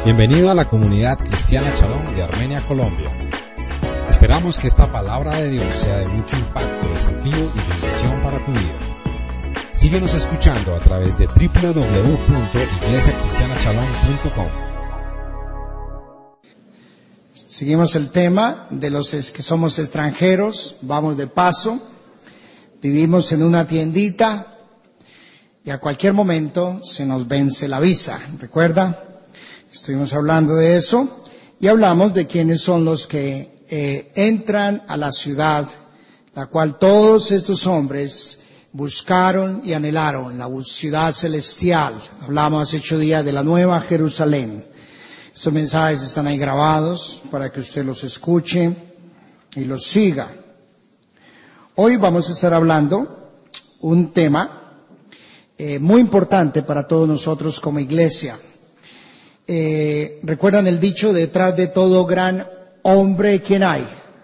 Bienvenido a la comunidad cristiana Shalom de Armenia, Colombia. Esperamos que esta palabra de Dios sea de mucho impacto, desafío y bendición para tu vida. Síguenos escuchando a través de www.iglesiacristianashalom.com. Seguimos el tema de los que somos extranjeros, vamos de paso, vivimos en una tiendita y a cualquier momento se nos vence la visa. ¿Recuerda? Estuvimos hablando de eso y hablamos de quiénes son los que entran a la ciudad, la cual todos estos hombres buscaron y anhelaron, la ciudad celestial. Hablamos hace 8 días de la Nueva Jerusalén. Estos mensajes están ahí grabados para que usted los escuche y los siga. Hoy vamos a estar hablando un tema muy importante para todos nosotros como iglesia. ¿Recuerdan el dicho, detrás de todo gran hombre, quién hay?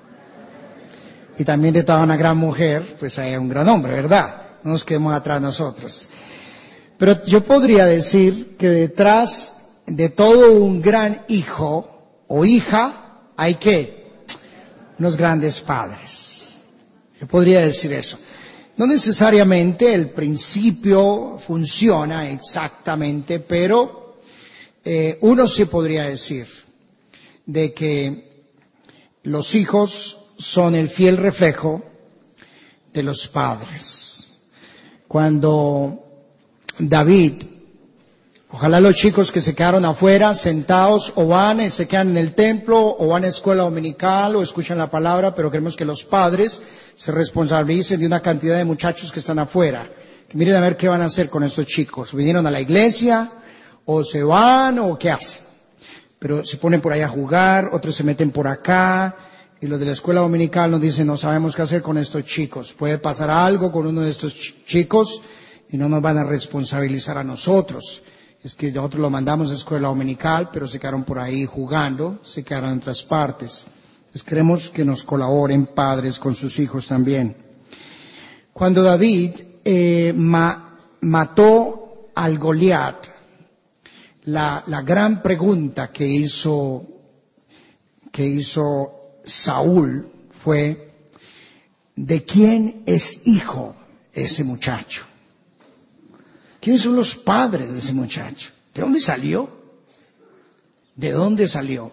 Y también de toda una gran mujer, pues hay un gran hombre, ¿verdad? No nos quedemos atrás nosotros. Pero yo podría decir que detrás de todo un gran hijo o hija, hay ¿qué? Unos grandes padres. Yo podría decir eso. No necesariamente el principio funciona exactamente, pero uno sí podría decir de que los hijos son el fiel reflejo de los padres. Cuando David, ojalá los chicos que se quedaron afuera, sentados, o van y se quedan en el templo, o van a escuela dominical, o escuchan la palabra, pero queremos que los padres se responsabilicen de una cantidad de muchachos que están afuera. Que miren a ver qué van a hacer con estos chicos. ¿Vinieron a la iglesia? ¿O se van? ¿O qué hacen? Pero se ponen por ahí a jugar, otros se meten por acá, y los de la escuela dominical nos dicen, no sabemos qué hacer con estos chicos. Puede pasar algo con uno de estos chicos, y no nos van a responsabilizar a nosotros. Es que nosotros lo mandamos a escuela dominical, pero se quedaron por ahí jugando, se quedaron en otras partes. Entonces queremos que nos colaboren padres con sus hijos también. Cuando David mató al Goliat, la gran pregunta que hizo Saúl fue, ¿de quién es hijo ese muchacho? ¿Quiénes son los padres de ese muchacho? ¿De dónde salió? ¿De dónde salió?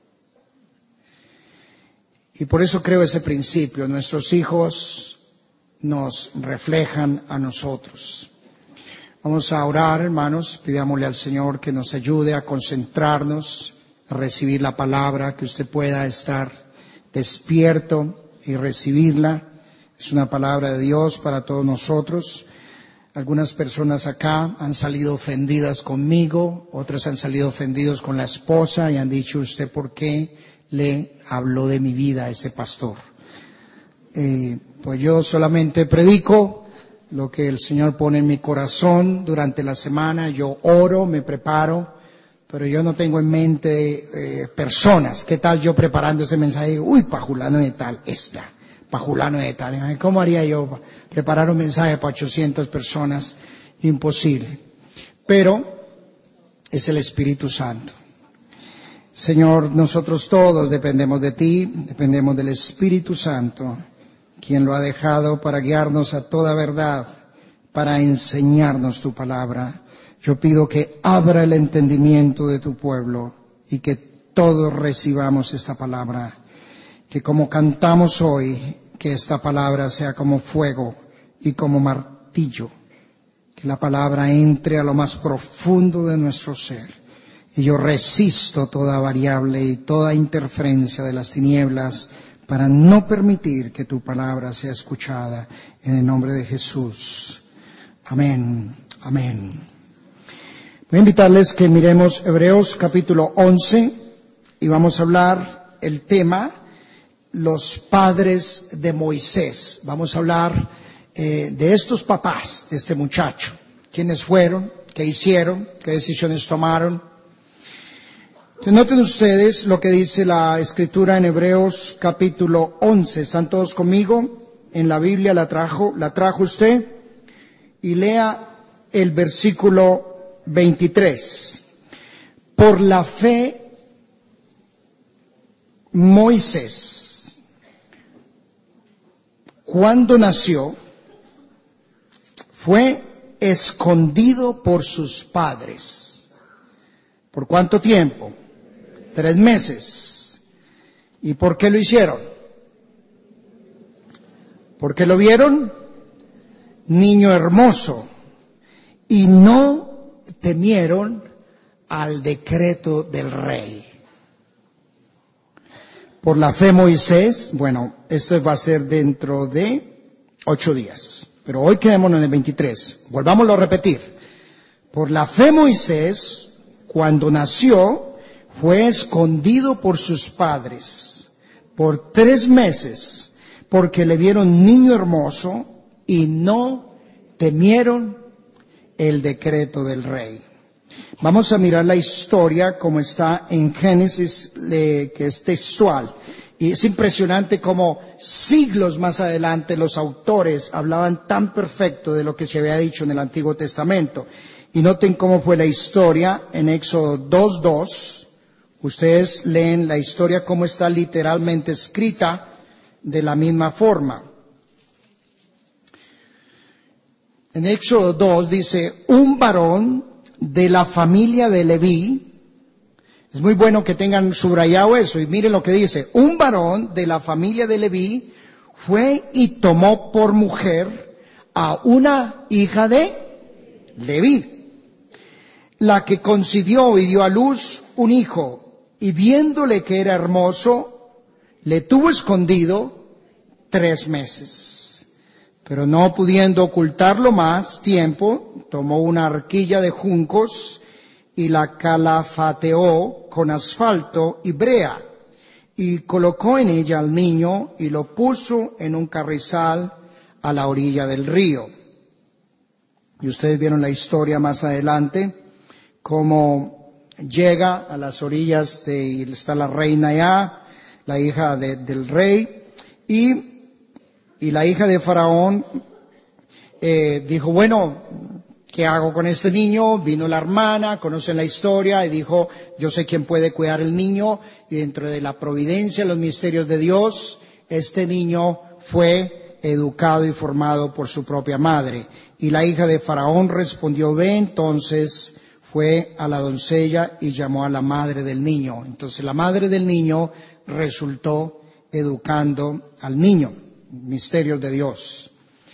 Y por eso creo ese principio. Nuestros hijos nos reflejan a nosotros. Vamos a orar, hermanos. Pidámosle al Señor que nos ayude a concentrarnos, a recibir la palabra, que usted pueda estar despierto y recibirla. Es una palabra de Dios para todos nosotros. Algunas personas acá han salido ofendidas conmigo, otros han salido ofendidos con la esposa y han dicho, ¿usted por qué le habló de mi vida a ese pastor? Pues yo solamente predico lo que el Señor pone en mi corazón durante la semana. Yo oro, me preparo, pero yo no tengo en mente personas. ¿Qué tal yo preparando ese mensaje? Digo, uy, pajulano de tal, pajulano de tal. ¿Cómo haría yo preparar un mensaje para 800 personas? Imposible. Pero es el Espíritu Santo. Señor, nosotros todos dependemos de ti, dependemos del Espíritu Santo, quien lo ha dejado para guiarnos a toda verdad, para enseñarnos tu palabra. Yo pido que abra el entendimiento de tu pueblo y que todos recibamos esta palabra. Que como cantamos hoy, que esta palabra sea como fuego y como martillo. Que la palabra entre a lo más profundo de nuestro ser. Y yo resisto toda variable y toda interferencia de las tinieblas para no permitir que tu palabra sea escuchada en el nombre de Jesús. Amén. Amén. Voy a invitarles que miremos Hebreos capítulo 11 y vamos a hablar el tema los padres de Moisés. Vamos a hablar de estos papás de este muchacho. ¿Quiénes fueron? ¿Qué hicieron? ¿Qué decisiones tomaron? Entonces, noten ustedes lo que dice la Escritura en Hebreos capítulo 11. ¿Están todos conmigo? En la Biblia la trajo usted. Y lea el versículo 23. Por la fe, Moisés, cuando nació, fue escondido por sus padres. ¿Por cuánto tiempo? 3 meses. ¿Y por qué lo hicieron? Porque lo vieron niño hermoso y no temieron al decreto del rey. Por la fe Moisés, bueno, esto va a ser dentro de 8 días, pero hoy quedémonos en el 23. Volvámoslo a repetir. Por la fe Moisés, cuando nació, fue escondido por sus padres por 3 meses, porque le vieron niño hermoso y no temieron el decreto del rey. Vamos a mirar la historia como está en Génesis, que es textual. Y es impresionante cómo siglos más adelante los autores hablaban tan perfecto de lo que se había dicho en el Antiguo Testamento. Y noten cómo fue la historia en Éxodo 2:2. Ustedes leen la historia como está literalmente escrita de la misma forma. En Éxodo 2 dice, un varón de la familia de Leví. Es muy bueno que tengan subrayado eso y miren lo que dice. Un varón de la familia de Leví fue y tomó por mujer a una hija de Leví, la que concibió y dio a luz un hijo, y viéndole que era hermoso, le tuvo escondido 3 meses. Pero no pudiendo ocultarlo más tiempo, tomó una arquilla de juncos y la calafateó con asfalto y brea, y colocó en ella al niño y lo puso en un carrizal a la orilla del río. Y ustedes vieron la historia más adelante, cómo llega a las orillas y está la reina allá, la hija del rey, y la hija de Faraón dijo, bueno, ¿qué hago con este niño? Vino la hermana, conocen la historia, y dijo, yo sé quién puede cuidar el niño, y dentro de la providencia, los misterios de Dios, este niño fue educado y formado por su propia madre. Y la hija de Faraón respondió, ve, entonces fue a la doncella y llamó a la madre del niño. Entonces la madre del niño resultó educando al niño. Misterios de Dios.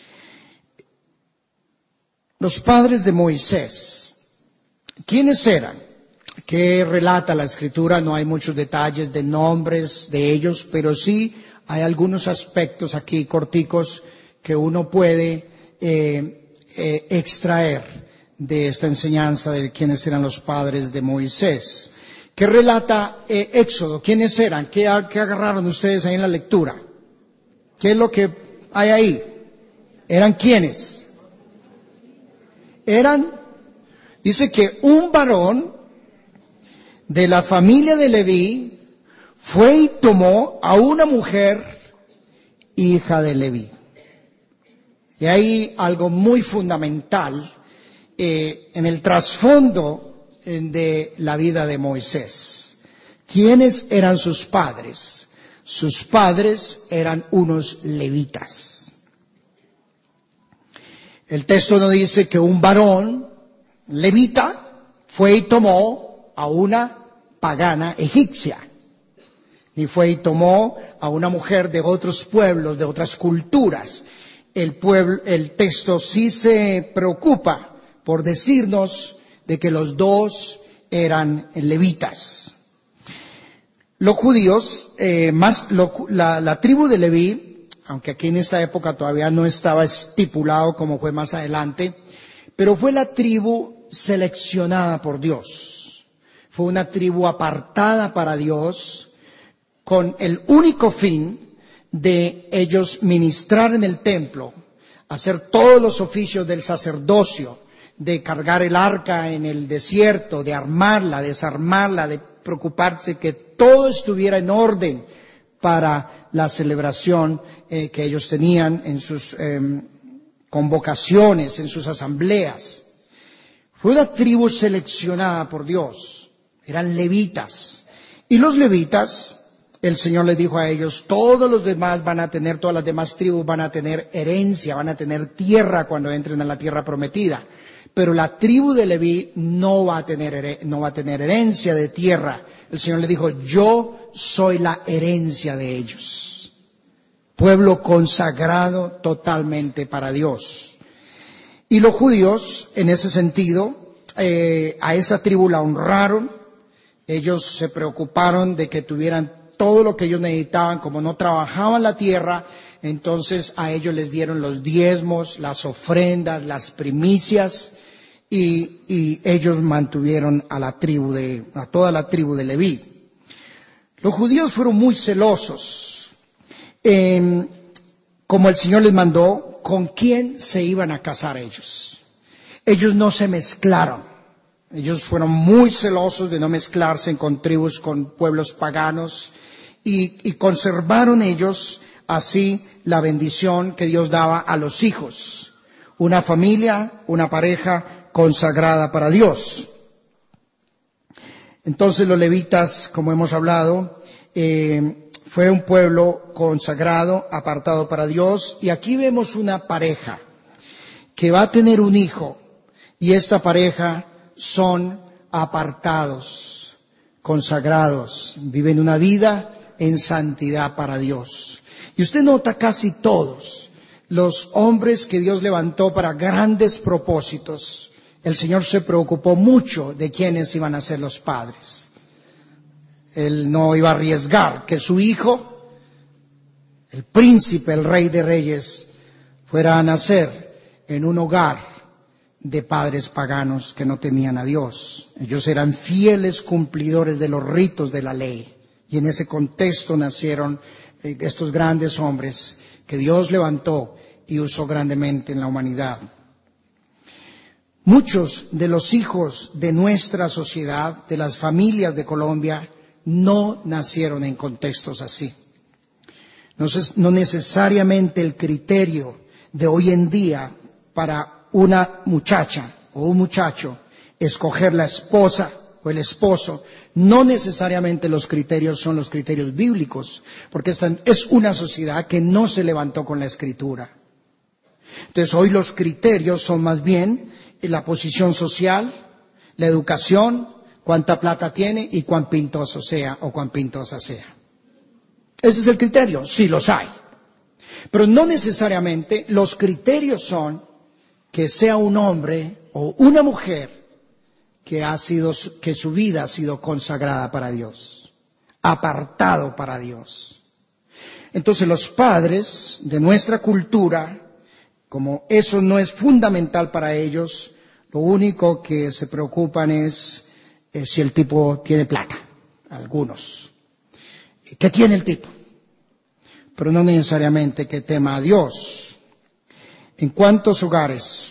Los padres de Moisés, ¿quiénes eran? ¿Qué relata la Escritura? No hay muchos detalles de nombres de ellos, pero sí hay algunos aspectos aquí corticos que uno puede extraer de esta enseñanza de quiénes eran los padres de Moisés. ¿Qué relata Éxodo? ¿Quiénes eran? ¿Qué agarraron ustedes ahí en la lectura? ¿Qué es lo que hay ahí? ¿Eran quiénes? Dice que un varón de la familia de Leví fue y tomó a una mujer hija de Leví. Y hay algo muy fundamental en el trasfondo de la vida de Moisés. ¿Quiénes eran sus padres? Sus padres eran unos levitas. El texto no dice que un varón levita fue y tomó a una pagana egipcia, ni fue y tomó a una mujer de otros pueblos, de otras culturas. El texto sí se preocupa por decirnos de que los dos eran levitas. Los judíos, la tribu de Leví, aunque aquí en esta época todavía no estaba estipulado como fue más adelante, pero fue la tribu seleccionada por Dios. Fue una tribu apartada para Dios con el único fin de ellos ministrar en el templo, hacer todos los oficios del sacerdocio, de cargar el arca en el desierto, de armarla, desarmarla, de preocuparse que todo estuviera en orden para la celebración que ellos tenían en sus convocaciones, en sus asambleas. Fue una tribu seleccionada por Dios. eran levitas. Y los levitas, el Señor les dijo a ellos, todos los demás van a tener, todas las demás tribus van a tener herencia, van a tener tierra cuando entren a la tierra prometida. Pero la tribu de Leví no va a tener herencia de tierra. El Señor le dijo, yo soy la herencia de ellos. Pueblo consagrado totalmente para Dios. Y los judíos, en ese sentido, a esa tribu la honraron. Ellos se preocuparon de que tuvieran todo lo que ellos necesitaban. Como no trabajaban la tierra, entonces a ellos les dieron los diezmos, las ofrendas, las primicias, y ellos mantuvieron a toda la tribu de Leví. Los judíos fueron muy celosos. Como el Señor les mandó, ¿con quién se iban a casar ellos? Ellos no se mezclaron. Ellos fueron muy celosos de no mezclarse con tribus, con pueblos paganos, y conservaron ellos así la bendición que Dios daba a los hijos. Una familia, una pareja consagrada para Dios. Entonces los levitas, como hemos hablado, fue un pueblo consagrado, apartado para Dios. Y aquí vemos una pareja que va a tener un hijo, y esta pareja son apartados, consagrados, viven una vida en santidad para Dios. Y usted nota casi todos los hombres que Dios levantó para grandes propósitos. El Señor se preocupó mucho de quiénes iban a ser los padres. Él no iba a arriesgar que su hijo, el príncipe, el rey de reyes, fuera a nacer en un hogar de padres paganos que no temían a Dios. Ellos eran fieles cumplidores de los ritos de la ley. Y en ese contexto nacieron estos grandes hombres que Dios levantó y usó grandemente en la humanidad. Muchos de los hijos de nuestra sociedad, de las familias de Colombia, no nacieron en contextos así. No necesariamente el criterio de hoy en día para una muchacha o un muchacho escoger la esposa o el esposo, no necesariamente los criterios son los criterios bíblicos, porque esta es una sociedad que no se levantó con la Escritura. Entonces hoy los criterios son más bien la posición social, la educación, cuánta plata tiene y cuán pintoso sea o cuán pintosa sea. Ese es el criterio, sí los hay. Pero no necesariamente los criterios son que sea un hombre o una mujer que su vida ha sido consagrada para Dios, apartado para Dios. Entonces los padres de nuestra cultura, como eso no es fundamental para ellos, lo único que se preocupan es si el tipo tiene plata, algunos. ¿Qué tiene el tipo? Pero no necesariamente que tema a Dios. ¿En cuántos hogares,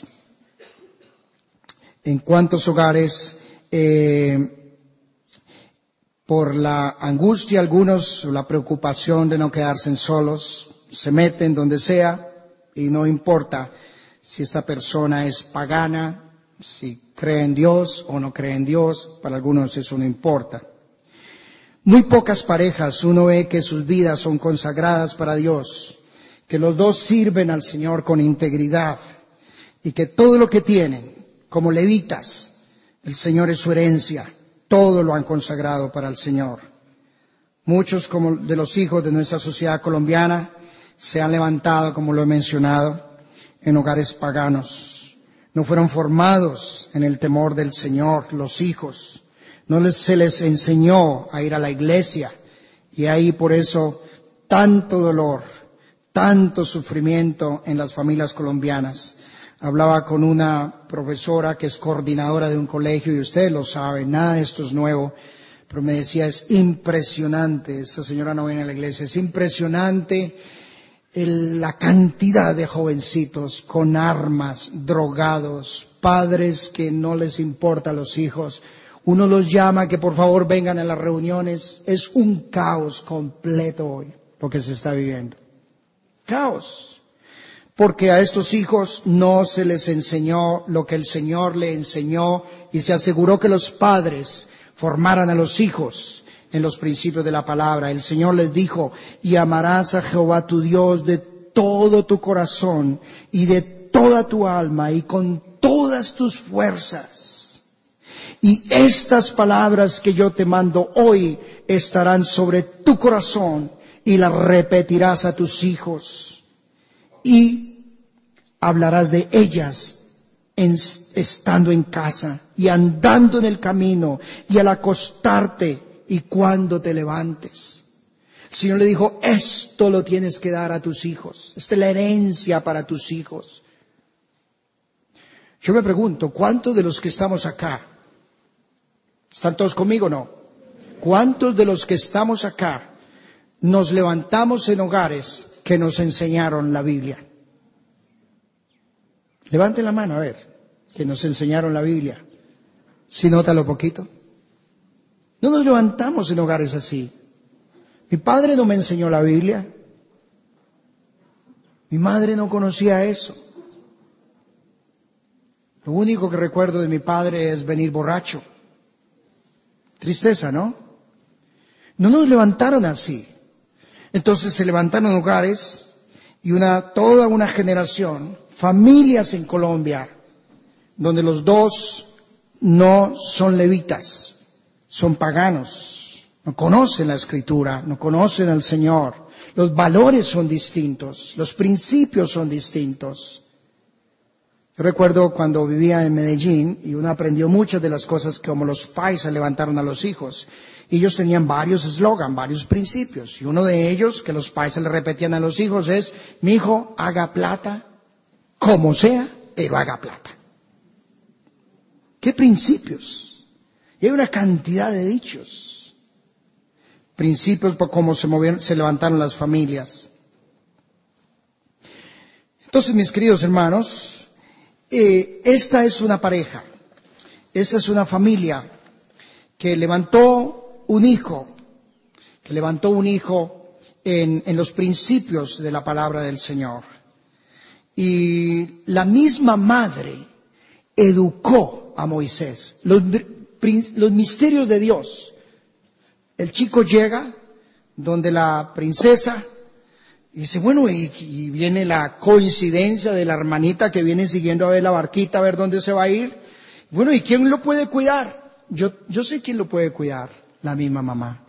por la angustia algunos, la preocupación de no quedarse solos, se meten donde sea y no importa si esta persona es pagana, si cree en Dios o no cree en Dios, para algunos eso no importa. Muy pocas parejas uno ve que sus vidas son consagradas para Dios, que los dos sirven al Señor con integridad y que todo lo que tienen, como levitas, el Señor es su herencia, todo lo han consagrado para el Señor. Muchos como de los hijos de nuestra sociedad colombiana se han levantado, como lo he mencionado, en hogares paganos. No fueron formados en el temor del Señor, los hijos. Se les enseñó a ir a la iglesia y ahí por eso tanto dolor, tanto sufrimiento en las familias colombianas. Hablaba con una profesora que es coordinadora de un colegio y ustedes lo saben, nada de esto es nuevo, pero me decía, es impresionante, esta señora no viene a la iglesia, es impresionante la cantidad de jovencitos con armas, drogados, padres que no les importa a los hijos. Uno los llama que por favor vengan a las reuniones. Es un caos completo hoy lo que se está viviendo. Caos. Porque a estos hijos no se les enseñó lo que el Señor le enseñó y se aseguró que los padres formaran a los hijos en los principios de la palabra. El Señor les dijo, y amarás a Jehová tu Dios de todo tu corazón y de toda tu alma y con todas tus fuerzas. Y estas palabras que yo te mando hoy estarán sobre tu corazón y las repetirás a tus hijos. Y hablarás de ellas estando en casa y andando en el camino y al acostarte y cuando te levantes. El Señor le dijo, esto lo tienes que dar a tus hijos. Esta es la herencia para tus hijos. Yo me pregunto, ¿cuántos de los que estamos acá, están todos conmigo o no? ¿Cuántos de los que estamos acá nos levantamos en hogares que nos enseñaron la Biblia? Levanten la mano a ver, que nos enseñaron la Biblia. ¿Sí nota lo poquito? No nos levantamos en hogares así. Mi padre no me enseñó la Biblia. Mi madre no conocía eso. Lo único que recuerdo de mi padre es venir borracho. Tristeza, ¿no? No nos levantaron así. Entonces se levantaron hogares y toda una generación, familias en Colombia, donde los dos no son levitas, son paganos, no conocen la Escritura, no conocen al Señor. Los valores son distintos, los principios son distintos. Yo recuerdo cuando vivía en Medellín y uno aprendió muchas de las cosas como los paisas levantaron a los hijos. Y ellos tenían varios eslogans, varios principios. Y uno de ellos que los paisas le repetían a los hijos es, mi hijo, haga plata, como sea, pero haga plata. ¿Qué principios? Y hay una cantidad de dichos. Principios por cómo se levantaron las familias. Entonces, mis queridos hermanos, esta es una pareja, esta es una familia que levantó un hijo en los principios de la palabra del Señor. Y la misma madre educó a Moisés, los misterios de Dios. El chico llega donde la princesa y dice, bueno, y viene la coincidencia de la hermanita que viene siguiendo a ver la barquita, a ver dónde se va a ir. Bueno, ¿y quién lo puede cuidar? Yo sé quién lo puede cuidar, la misma mamá.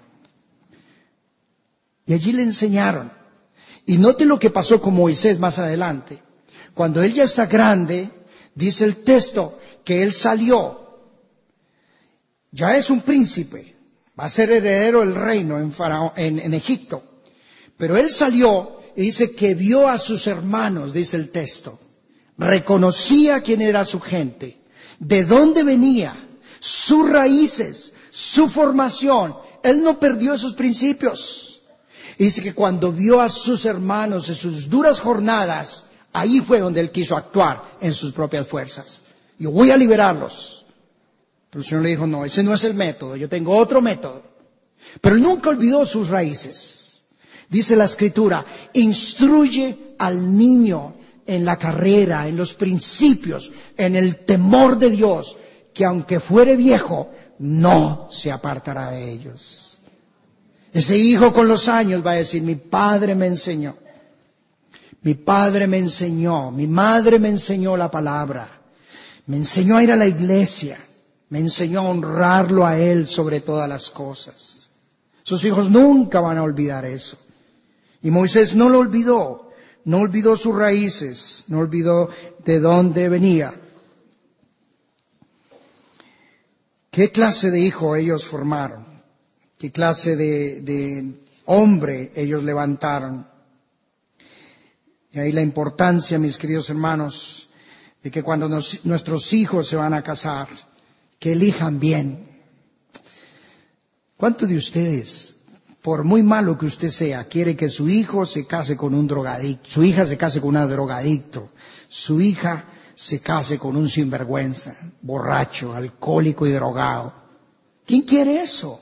Y allí le enseñaron. Y note lo que pasó con Moisés más adelante. Cuando él ya está grande, dice el texto que él salió. Ya es un príncipe, va a ser heredero del reino en Egipto. Pero él salió y dice que vio a sus hermanos, dice el texto. Reconocía quién era su gente, de dónde venía, sus raíces, su formación. Él no perdió esos principios. Y dice que cuando vio a sus hermanos en sus duras jornadas, ahí fue donde él quiso actuar en sus propias fuerzas. Yo voy a liberarlos. Pero el Señor le dijo, no, ese no es el método, yo tengo otro método. Pero él nunca olvidó sus raíces. Dice la Escritura, instruye al niño en la carrera, en los principios, en el temor de Dios, que aunque fuere viejo, no se apartará de ellos. Ese hijo con los años va a decir, mi padre me enseñó, mi padre me enseñó, mi madre me enseñó la palabra, me enseñó a ir a la iglesia, me enseñó a honrarlo a él sobre todas las cosas. Sus hijos nunca van a olvidar eso. Y Moisés no lo olvidó, no olvidó sus raíces, no olvidó de dónde venía. ¿Qué clase de hijo ellos formaron? ¿Qué clase de hombre ellos levantaron? Y ahí la importancia, mis queridos hermanos, de que cuando nuestros hijos se van a casar, que elijan bien. ¿Cuántos de ustedes, por muy malo que usted sea, quiere que su hijo se case con un drogadicto, su hija se case con un drogadicto, su hija se case con un sinvergüenza, borracho, alcohólico y drogado? ¿Quién quiere eso?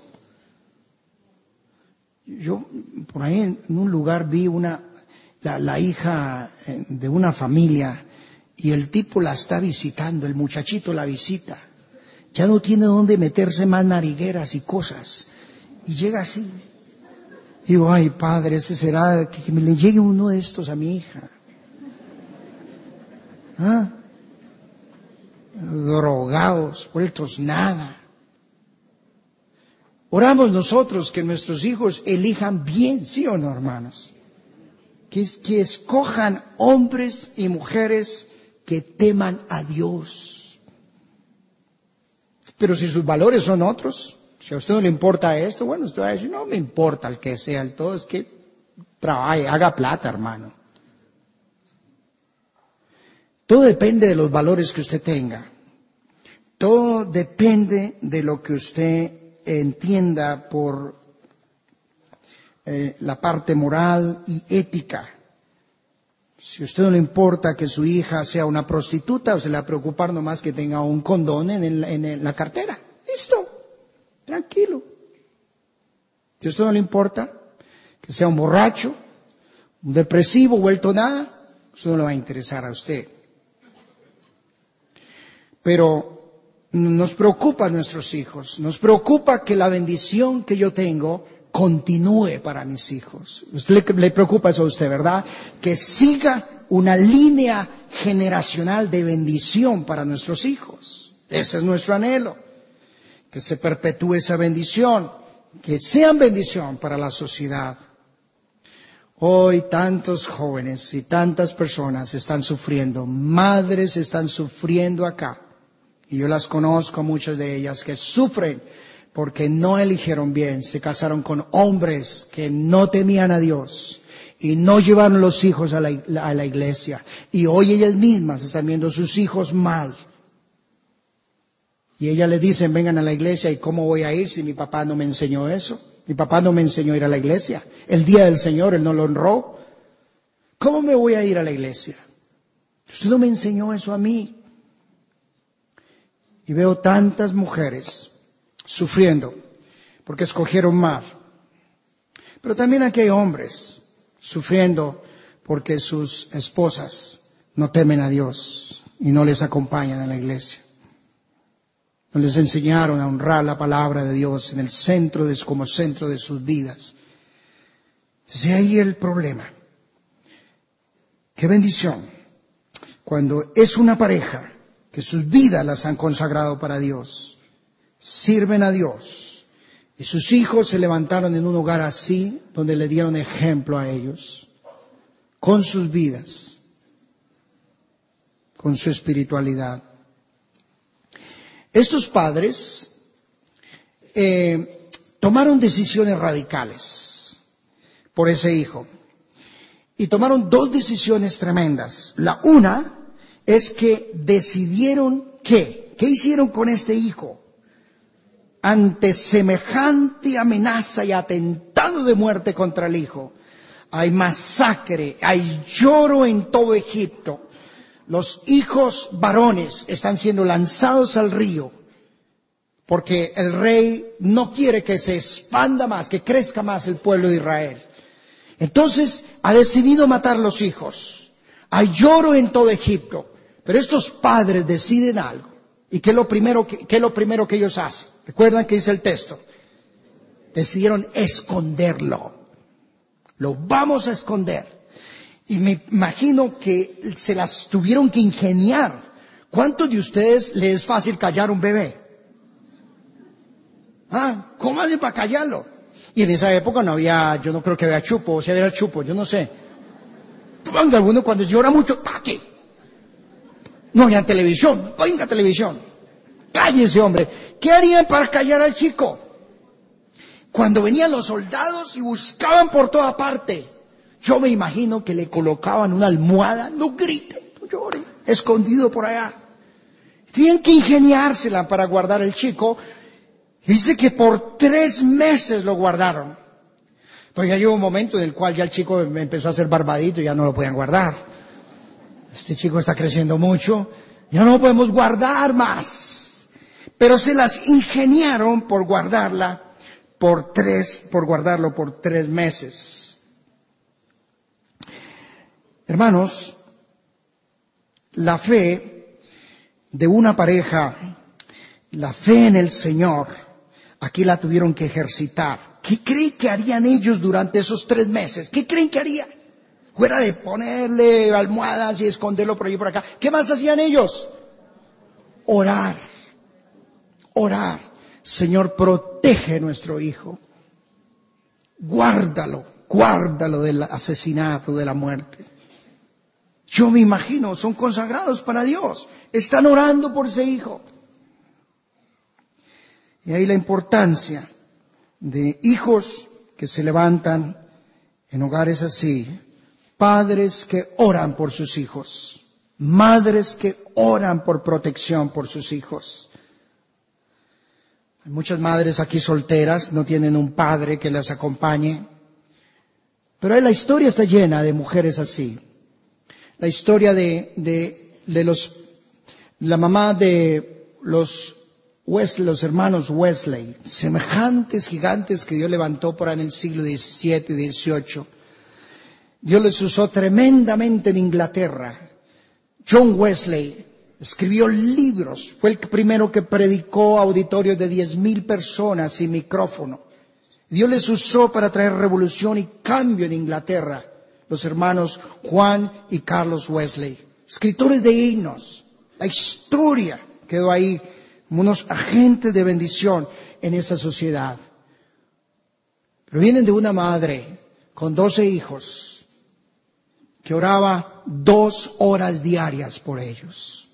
Yo por ahí en un lugar vi la hija de una familia y el tipo la está visitando, el muchachito la visita. Ya no tiene dónde meterse más narigueras y cosas. Y llega así. Digo, ay, padre, ese será que me le llegue uno de estos a mi hija. ¿Ah? Drogados, vueltos nada. Oramos nosotros que nuestros hijos elijan bien, ¿sí o no, hermanos? Que escojan hombres y mujeres que teman a Dios. Pero si sus valores son otros, si a usted no le importa esto, bueno, usted va a decir, no me importa el que sea, el todo es que trabaje, haga plata, hermano. Todo depende de los valores que usted tenga. Todo depende de lo que usted entienda por la parte moral y ética. Si a usted no le importa que su hija sea una prostituta, se le va a preocupar nomás que tenga un condón en la cartera. Listo, tranquilo. Si a usted no le importa que sea un borracho, un depresivo, vuelto nada, eso no le va a interesar a usted. Pero nos preocupa a nuestros hijos, nos preocupa que la bendición que yo tengo continúe para mis hijos. Usted le preocupa eso a usted, ¿verdad? Que siga una línea generacional de bendición para nuestros hijos. Ese es nuestro anhelo. Que se perpetúe esa bendición, que sean bendición para la sociedad. Hoy tantos jóvenes y tantas personas están sufriendo, madres están sufriendo acá. Y yo las conozco, muchas de ellas, que sufren porque no eligieron bien, se casaron con hombres que no temían a Dios y no llevaron los hijos a la iglesia. Y hoy ellas mismas están viendo a sus hijos mal. Y ellas le dicen, vengan a la iglesia, ¿y cómo voy a ir si mi papá no me enseñó eso? Mi papá no me enseñó a ir a la iglesia. El día del Señor, Él no lo honró. ¿Cómo me voy a ir a la iglesia? Usted no me enseñó eso a mí. Y veo tantas mujeres sufriendo porque escogieron mal. Pero también aquí hay hombres sufriendo porque sus esposas no temen a Dios y no les acompañan a la iglesia. No les enseñaron a honrar la palabra de Dios en el centro como centro de sus vidas. Entonces ahí el problema. Qué bendición cuando es una pareja que sus vidas las han consagrado para Dios, sirven a Dios, y sus hijos se levantaron en un hogar así, donde le dieron ejemplo a ellos, con sus vidas, con su espiritualidad. Estos padres tomaron decisiones radicales por ese hijo, y tomaron dos decisiones tremendas. La una es que decidieron ¿qué hicieron con este hijo? Ante semejante amenaza y atentado de muerte contra el hijo, hay masacre, hay lloro en todo Egipto. Los hijos varones están siendo lanzados al río, porque el rey no quiere que se expanda más, que crezca más el pueblo de Israel. Entonces ha decidido matar los hijos. Hay lloro en todo Egipto. Pero estos padres deciden algo. ¿Y qué es lo primero que ellos hacen? ¿Recuerdan que dice el texto? Decidieron esconderlo. Lo vamos a esconder. Y me imagino que se las tuvieron que ingeniar. ¿Cuántos de ustedes les es fácil callar un bebé? ¿Cómo hacen para callarlo? Y en esa época no había, yo no creo que había chupo, o si había chupo, yo no sé. Venga, alguno cuando llora mucho, ¡taque! No había televisión, venga televisión. Cállese, hombre. ¿Qué harían para callar al chico? Cuando venían los soldados y buscaban por toda parte, yo me imagino que le colocaban una almohada, no grite, no llore, escondido por allá. Tenían que ingeniársela para guardar al chico. Dice que por 3 meses lo guardaron. Pero ya llegó un momento en el cual ya el chico empezó a hacer barbadito y ya no lo podían guardar. Este chico está creciendo mucho, ya no lo podemos guardar más. Pero se las ingeniaron por guardarlo por 3 meses. Hermanos, la fe de una pareja La fe en el Señor, aquí la tuvieron que ejercitar. ¿Qué creen que harían ellos durante esos 3 meses? ¿Qué creen que harían? Fuera de ponerle almohadas y esconderlo por allí y por acá. ¿Qué más hacían ellos? Orar. Orar. Señor, protege a nuestro hijo. Guárdalo del asesinato, de la muerte. Yo me imagino, son consagrados para Dios. Están orando por ese hijo. Y ahí la importancia de hijos que se levantan en hogares así. Padres que oran por sus hijos. Madres que oran por protección por sus hijos. Hay muchas madres aquí solteras, no tienen un padre que las acompañe. Pero la historia está llena de mujeres así. La historia de la mamá de los hermanos Wesley, semejantes gigantes que Dios levantó por ahí en el siglo XVII y XVIII. Dios les usó tremendamente en Inglaterra. John Wesley escribió libros, fue el primero que predicó a auditorios de 10,000 personas sin micrófono. Dios les usó para traer revolución y cambio en Inglaterra. Los hermanos Juan y Carlos Wesley, escritores de himnos. La historia quedó ahí como unos agentes de bendición en esa sociedad. Pero vienen de una madre con 12 hijos que oraba 2 horas diarias por ellos.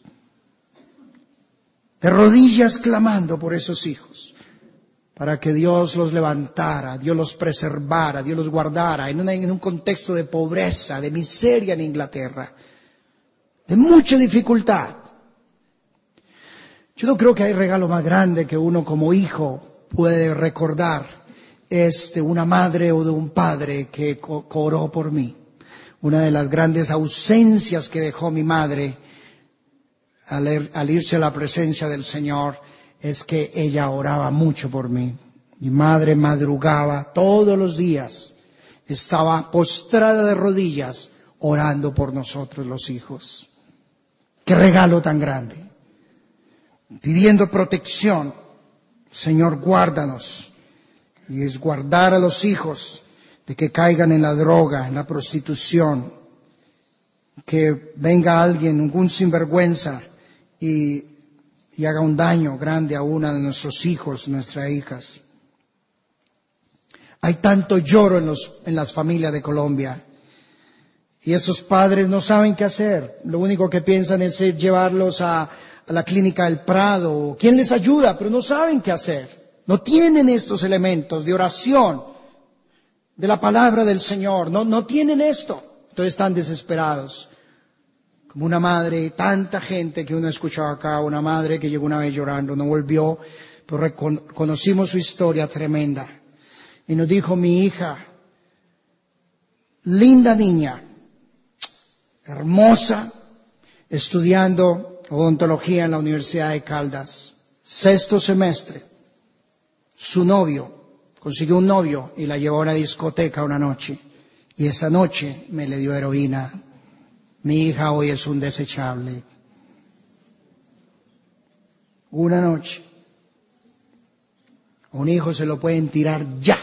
De rodillas clamando por esos hijos. Para que Dios los levantara, Dios los preservara, Dios los guardara en un contexto de pobreza, de miseria en Inglaterra, de mucha dificultad. Yo no creo que hay regalo más grande que uno como hijo puede recordar es de una madre o de un padre que oró por mí. Una de las grandes ausencias que dejó mi madre al irse a la presencia del Señor es que ella oraba mucho por mí. Mi madre madrugaba todos los días, estaba postrada de rodillas orando por nosotros los hijos. ¡Qué regalo tan grande! Pidiendo protección. Señor, guárdanos. Y es guardar a los hijos de que caigan en la droga, en la prostitución. Que venga alguien, ningún sinvergüenza, y haga un daño grande a una de nuestros hijos, nuestras hijas. Hay tanto lloro en las familias de Colombia. Y esos padres no saben qué hacer. Lo único que piensan es llevarlos a la clínica del Prado. ¿Quién les ayuda? Pero no saben qué hacer. No tienen estos elementos de oración, de la palabra del Señor. No tienen esto. Entonces están desesperados. Como una madre, tanta gente que uno ha escuchado acá, una madre que llegó una vez llorando, no volvió, pero conocimos su historia tremenda. Y nos dijo, mi hija, linda niña, hermosa, estudiando odontología en la Universidad de Caldas, 6º semestre, su novio, consiguió un novio y la llevó a una discoteca una noche. Y esa noche me le dio heroína. Mi hija hoy es un desechable. Una noche. A un hijo se lo pueden tirar ya.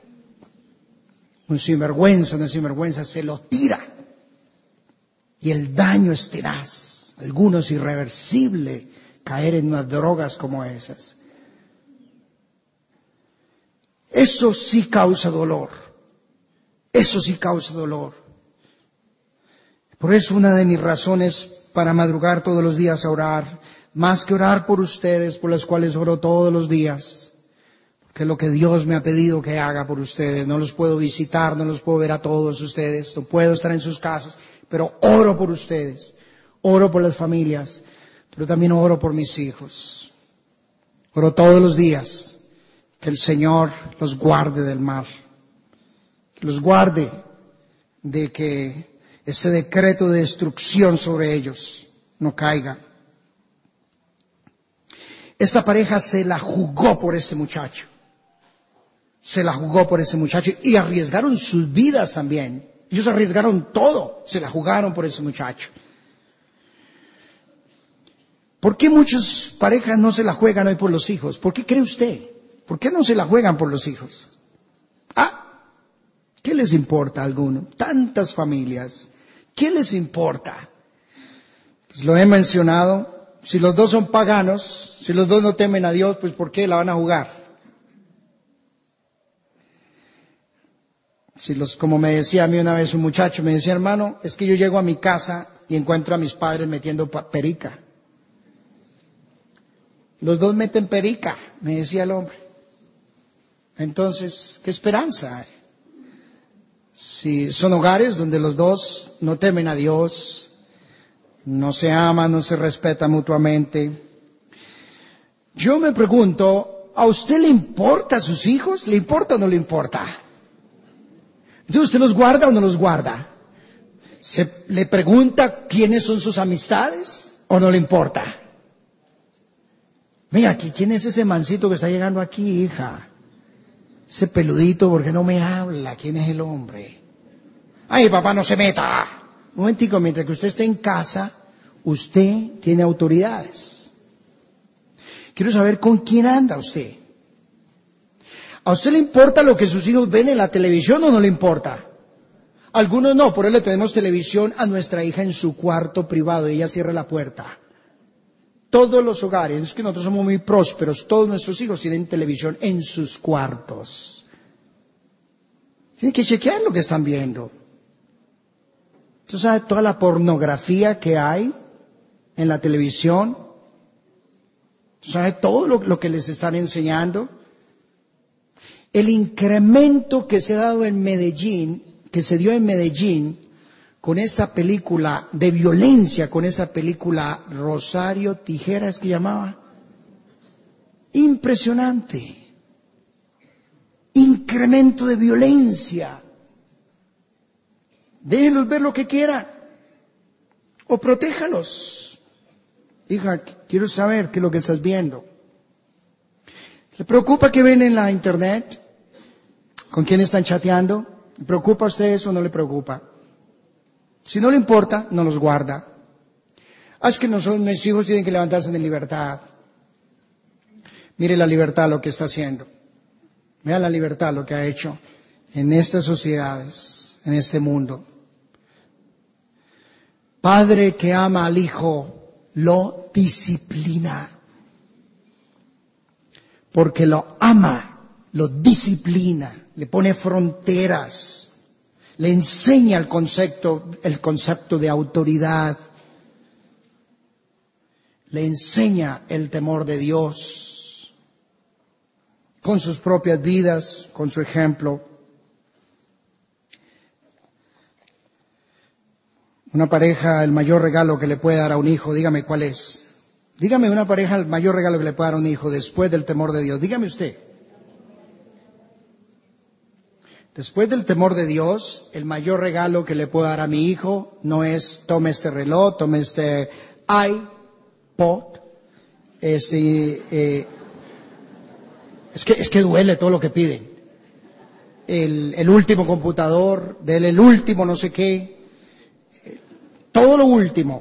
Un sinvergüenza, una sinvergüenza se lo tira. Y el daño es tenaz. Algunos irreversible caer en unas drogas como esas. Eso sí causa dolor. Eso sí causa dolor. Por eso una de mis razones para madrugar todos los días a orar, más que orar por ustedes, por las cuales oro todos los días, porque es lo que Dios me ha pedido que haga por ustedes. No los puedo visitar, no los puedo ver a todos ustedes, no puedo estar en sus casas, pero oro por ustedes, oro por las familias, pero también oro por mis hijos. Oro todos los días que el Señor los guarde del mal, que los guarde de que ese decreto de destrucción sobre ellos no caiga. Esta pareja se la jugó por este muchacho. Se la jugó por ese muchacho y arriesgaron sus vidas también. Ellos arriesgaron todo, se la jugaron por ese muchacho. ¿Por qué muchas parejas no se la juegan hoy por los hijos? ¿Por qué cree usted? ¿Por qué no se la juegan por los hijos? ¿Qué les importa a alguno? Tantas familias. ¿Qué les importa? Pues lo he mencionado. Si los dos son paganos, si los dos no temen a Dios, pues ¿por qué la van a jugar? Como me decía a mí una vez un muchacho, me decía, hermano, es que yo llego a mi casa y encuentro a mis padres metiendo perica. Los dos meten perica, me decía el hombre. Entonces, ¿qué esperanza hay? Si son hogares donde los dos no temen a Dios, no se aman, no se respetan mutuamente. Yo me pregunto, ¿a usted le importa a sus hijos? ¿Le importa o no le importa? Entonces, ¿usted los guarda o no los guarda? ¿Le pregunta quiénes son sus amistades o no le importa? Mira, aquí, ¿quién es ese mancito que está llegando aquí, hija? Ese peludito, ¿por qué no me habla? ¿Quién es el hombre? ¡Ay, papá, no se meta! Un momentico, mientras que usted esté en casa, usted tiene autoridades. Quiero saber con quién anda usted. ¿A usted le importa lo que sus hijos ven en la televisión o no le importa? Algunos no, por eso le tenemos televisión a nuestra hija en su cuarto privado y ella cierra la puerta. Todos los hogares, es que nosotros somos muy prósperos, todos nuestros hijos tienen televisión en sus cuartos. Tienen que chequear lo que están viendo. ¿Usted sabe toda la pornografía que hay en la televisión? ¿Usted sabe todo lo que les están enseñando? El incremento que se ha dado en Medellín, que se dio en Medellín, con esta película de violencia, con esta película Rosario Tijeras que llamaba. Impresionante. Incremento de violencia. Déjenlos ver lo que quieran. O protéjalos. Hija, quiero saber qué es lo que estás viendo. ¿Le preocupa que ven en la internet? ¿Con quién están chateando? ¿Le preocupa a usted eso o no le preocupa? Si no le importa, no los guarda. Es que mis hijos tienen que levantarse en libertad. Mire la libertad lo que está haciendo. Vea la libertad lo que ha hecho en estas sociedades, en este mundo. Padre que ama al hijo, lo disciplina. Porque lo ama, lo disciplina, le pone fronteras. Le enseña el concepto de autoridad. Le enseña el temor de Dios. Con sus propias vidas, con su ejemplo. Una pareja, el mayor regalo que le puede dar a un hijo, dígame cuál es. Dígame una pareja, el mayor regalo que le puede dar a un hijo después del temor de Dios. Dígame usted. Después del temor de Dios, el mayor regalo que le puedo dar a mi hijo no es tome este reloj, tome este iPod, es que duele todo lo que piden. El último computador, el último no sé qué, todo lo último.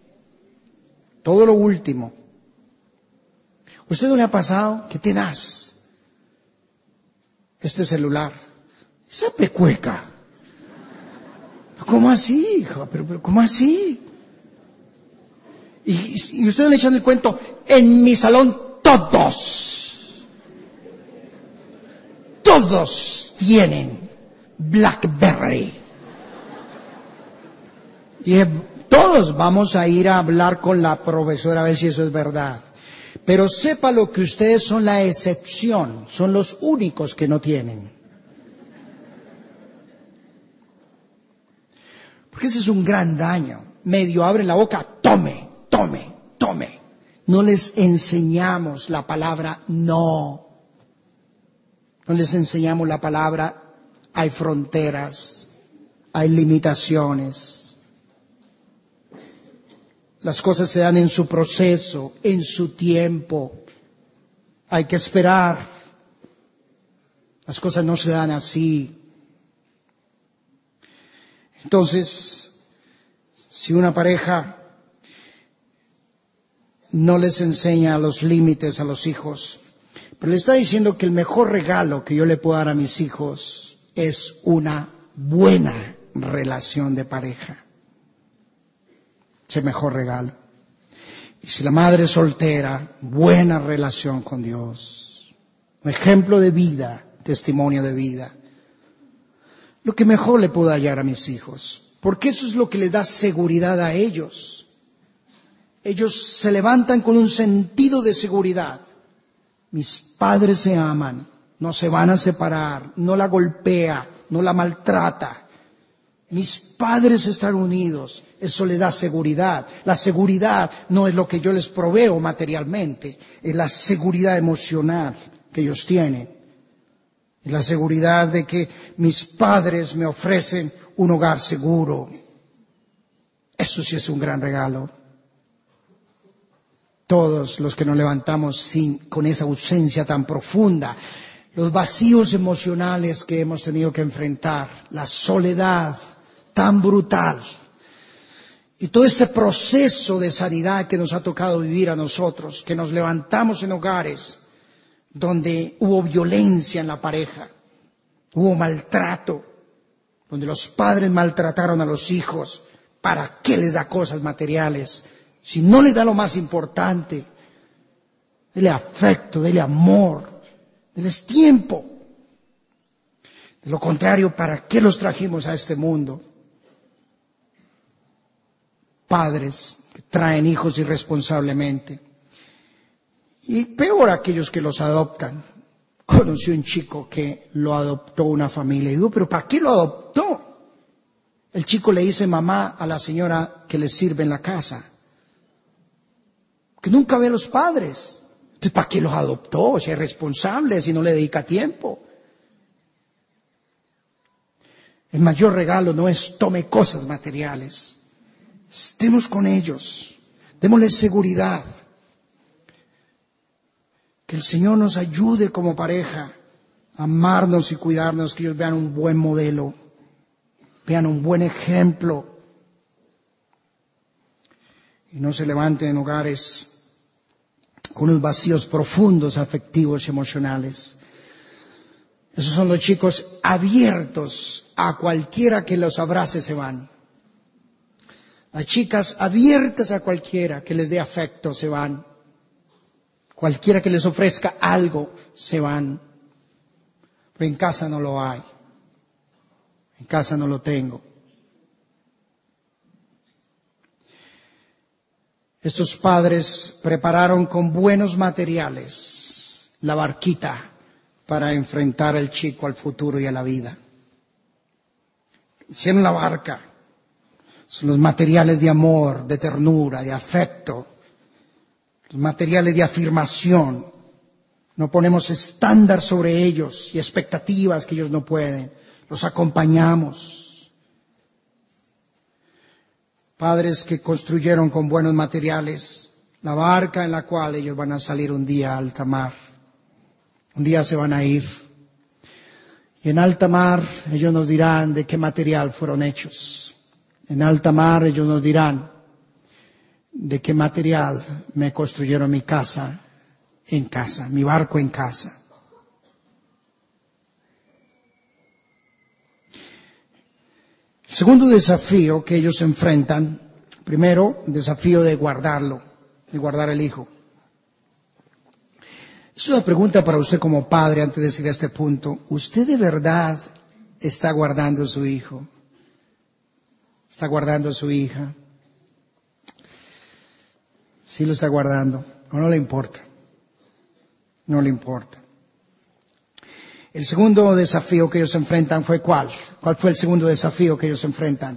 ¿Usted no le ha pasado? ¿Qué te das? Este celular. Esa pecueca. ¿Cómo así, hija? ¿Pero cómo así? Y ustedes le echan el cuento, en mi salón todos tienen BlackBerry. Y todos vamos a ir a hablar con la profesora a ver si eso es verdad. Pero sepa lo que ustedes son la excepción, son los únicos que no tienen. Porque ese es un gran daño. Medio abren la boca, tome. No les enseñamos la palabra no. No les enseñamos la palabra hay fronteras, hay limitaciones. Las cosas se dan en su proceso, en su tiempo. Hay que esperar. Las cosas no se dan así. Entonces, si una pareja no les enseña los límites a los hijos. Pero le está diciendo que el mejor regalo que yo le puedo dar a mis hijos es una buena relación de pareja. Es el mejor regalo. Y si la madre es soltera, buena relación con Dios. Un ejemplo de vida, testimonio de vida. Lo que mejor le puedo hallar a mis hijos. Porque eso es lo que les da seguridad a ellos. Ellos se levantan con un sentido de seguridad. Mis padres se aman, no se van a separar, no la golpea, no la maltrata. Mis padres están unidos, eso le da seguridad. La seguridad no es lo que yo les proveo materialmente, es la seguridad emocional que ellos tienen. Es la seguridad de que mis padres me ofrecen un hogar seguro. Eso sí es un gran regalo. Todos los que nos levantamos con esa ausencia tan profunda, los vacíos emocionales que hemos tenido que enfrentar, la soledad tan brutal y todo este proceso de sanidad que nos ha tocado vivir a nosotros, que nos levantamos en hogares donde hubo violencia en la pareja, hubo maltrato, donde los padres maltrataron a los hijos. ¿Para qué les da cosas materiales? Si no le da lo más importante, dele afecto, dele amor, deles tiempo. De lo contrario, ¿para qué los trajimos a este mundo? Padres que traen hijos irresponsablemente. Y peor aquellos que los adoptan. Conocí un chico que lo adoptó una familia. Y digo, ¿pero para qué lo adoptó? El chico le dice mamá a la señora que le sirve en la casa. Que nunca ve a los padres. Entonces, ¿para qué los adoptó? Si es responsable, si no le dedica tiempo. El mayor regalo no es tome cosas materiales. Estemos con ellos. Démosles seguridad. Que el Señor nos ayude como pareja a amarnos y cuidarnos, que ellos vean un buen modelo, vean un buen ejemplo. Y no se levanten en hogares con unos vacíos profundos, afectivos y emocionales. Esos son los chicos abiertos a cualquiera que los abrace se van. Las chicas abiertas a cualquiera que les dé afecto se van. Cualquiera que les ofrezca algo se van. Pero en casa no lo hay. En casa no lo tengo. Estos padres prepararon con buenos materiales la barquita para enfrentar al chico al futuro y a la vida. Hicieron la barca. Son los materiales de amor, de ternura, de afecto, los materiales de afirmación. No ponemos estándar sobre ellos y expectativas que ellos no pueden. Los acompañamos. Padres que construyeron con buenos materiales la barca en la cual ellos van a salir un día a alta mar. Un día se van a ir. Y en alta mar ellos nos dirán de qué material fueron hechos. En alta mar ellos nos dirán de qué material me construyeron mi casa en casa, mi barco en casa. El segundo desafío que ellos enfrentan, primero, el desafío de guardarlo, de guardar el hijo. Es una pregunta para usted como padre antes de decir a este punto. ¿Usted de verdad está guardando a su hijo? ¿Está guardando a su hija? Sí lo está guardando, o no le importa. No le importa. El segundo desafío que ellos enfrentan fue ¿cuál? ¿Cuál fue el segundo desafío que ellos enfrentan?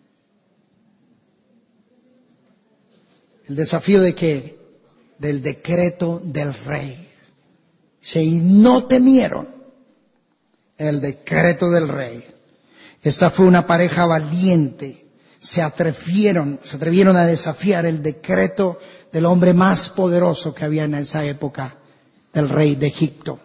¿El desafío de qué? Del decreto del rey. Y no temieron el decreto del rey. Esta fue una pareja valiente. Se atrevieron a desafiar el decreto del hombre más poderoso que había en esa época, del rey de Egipto.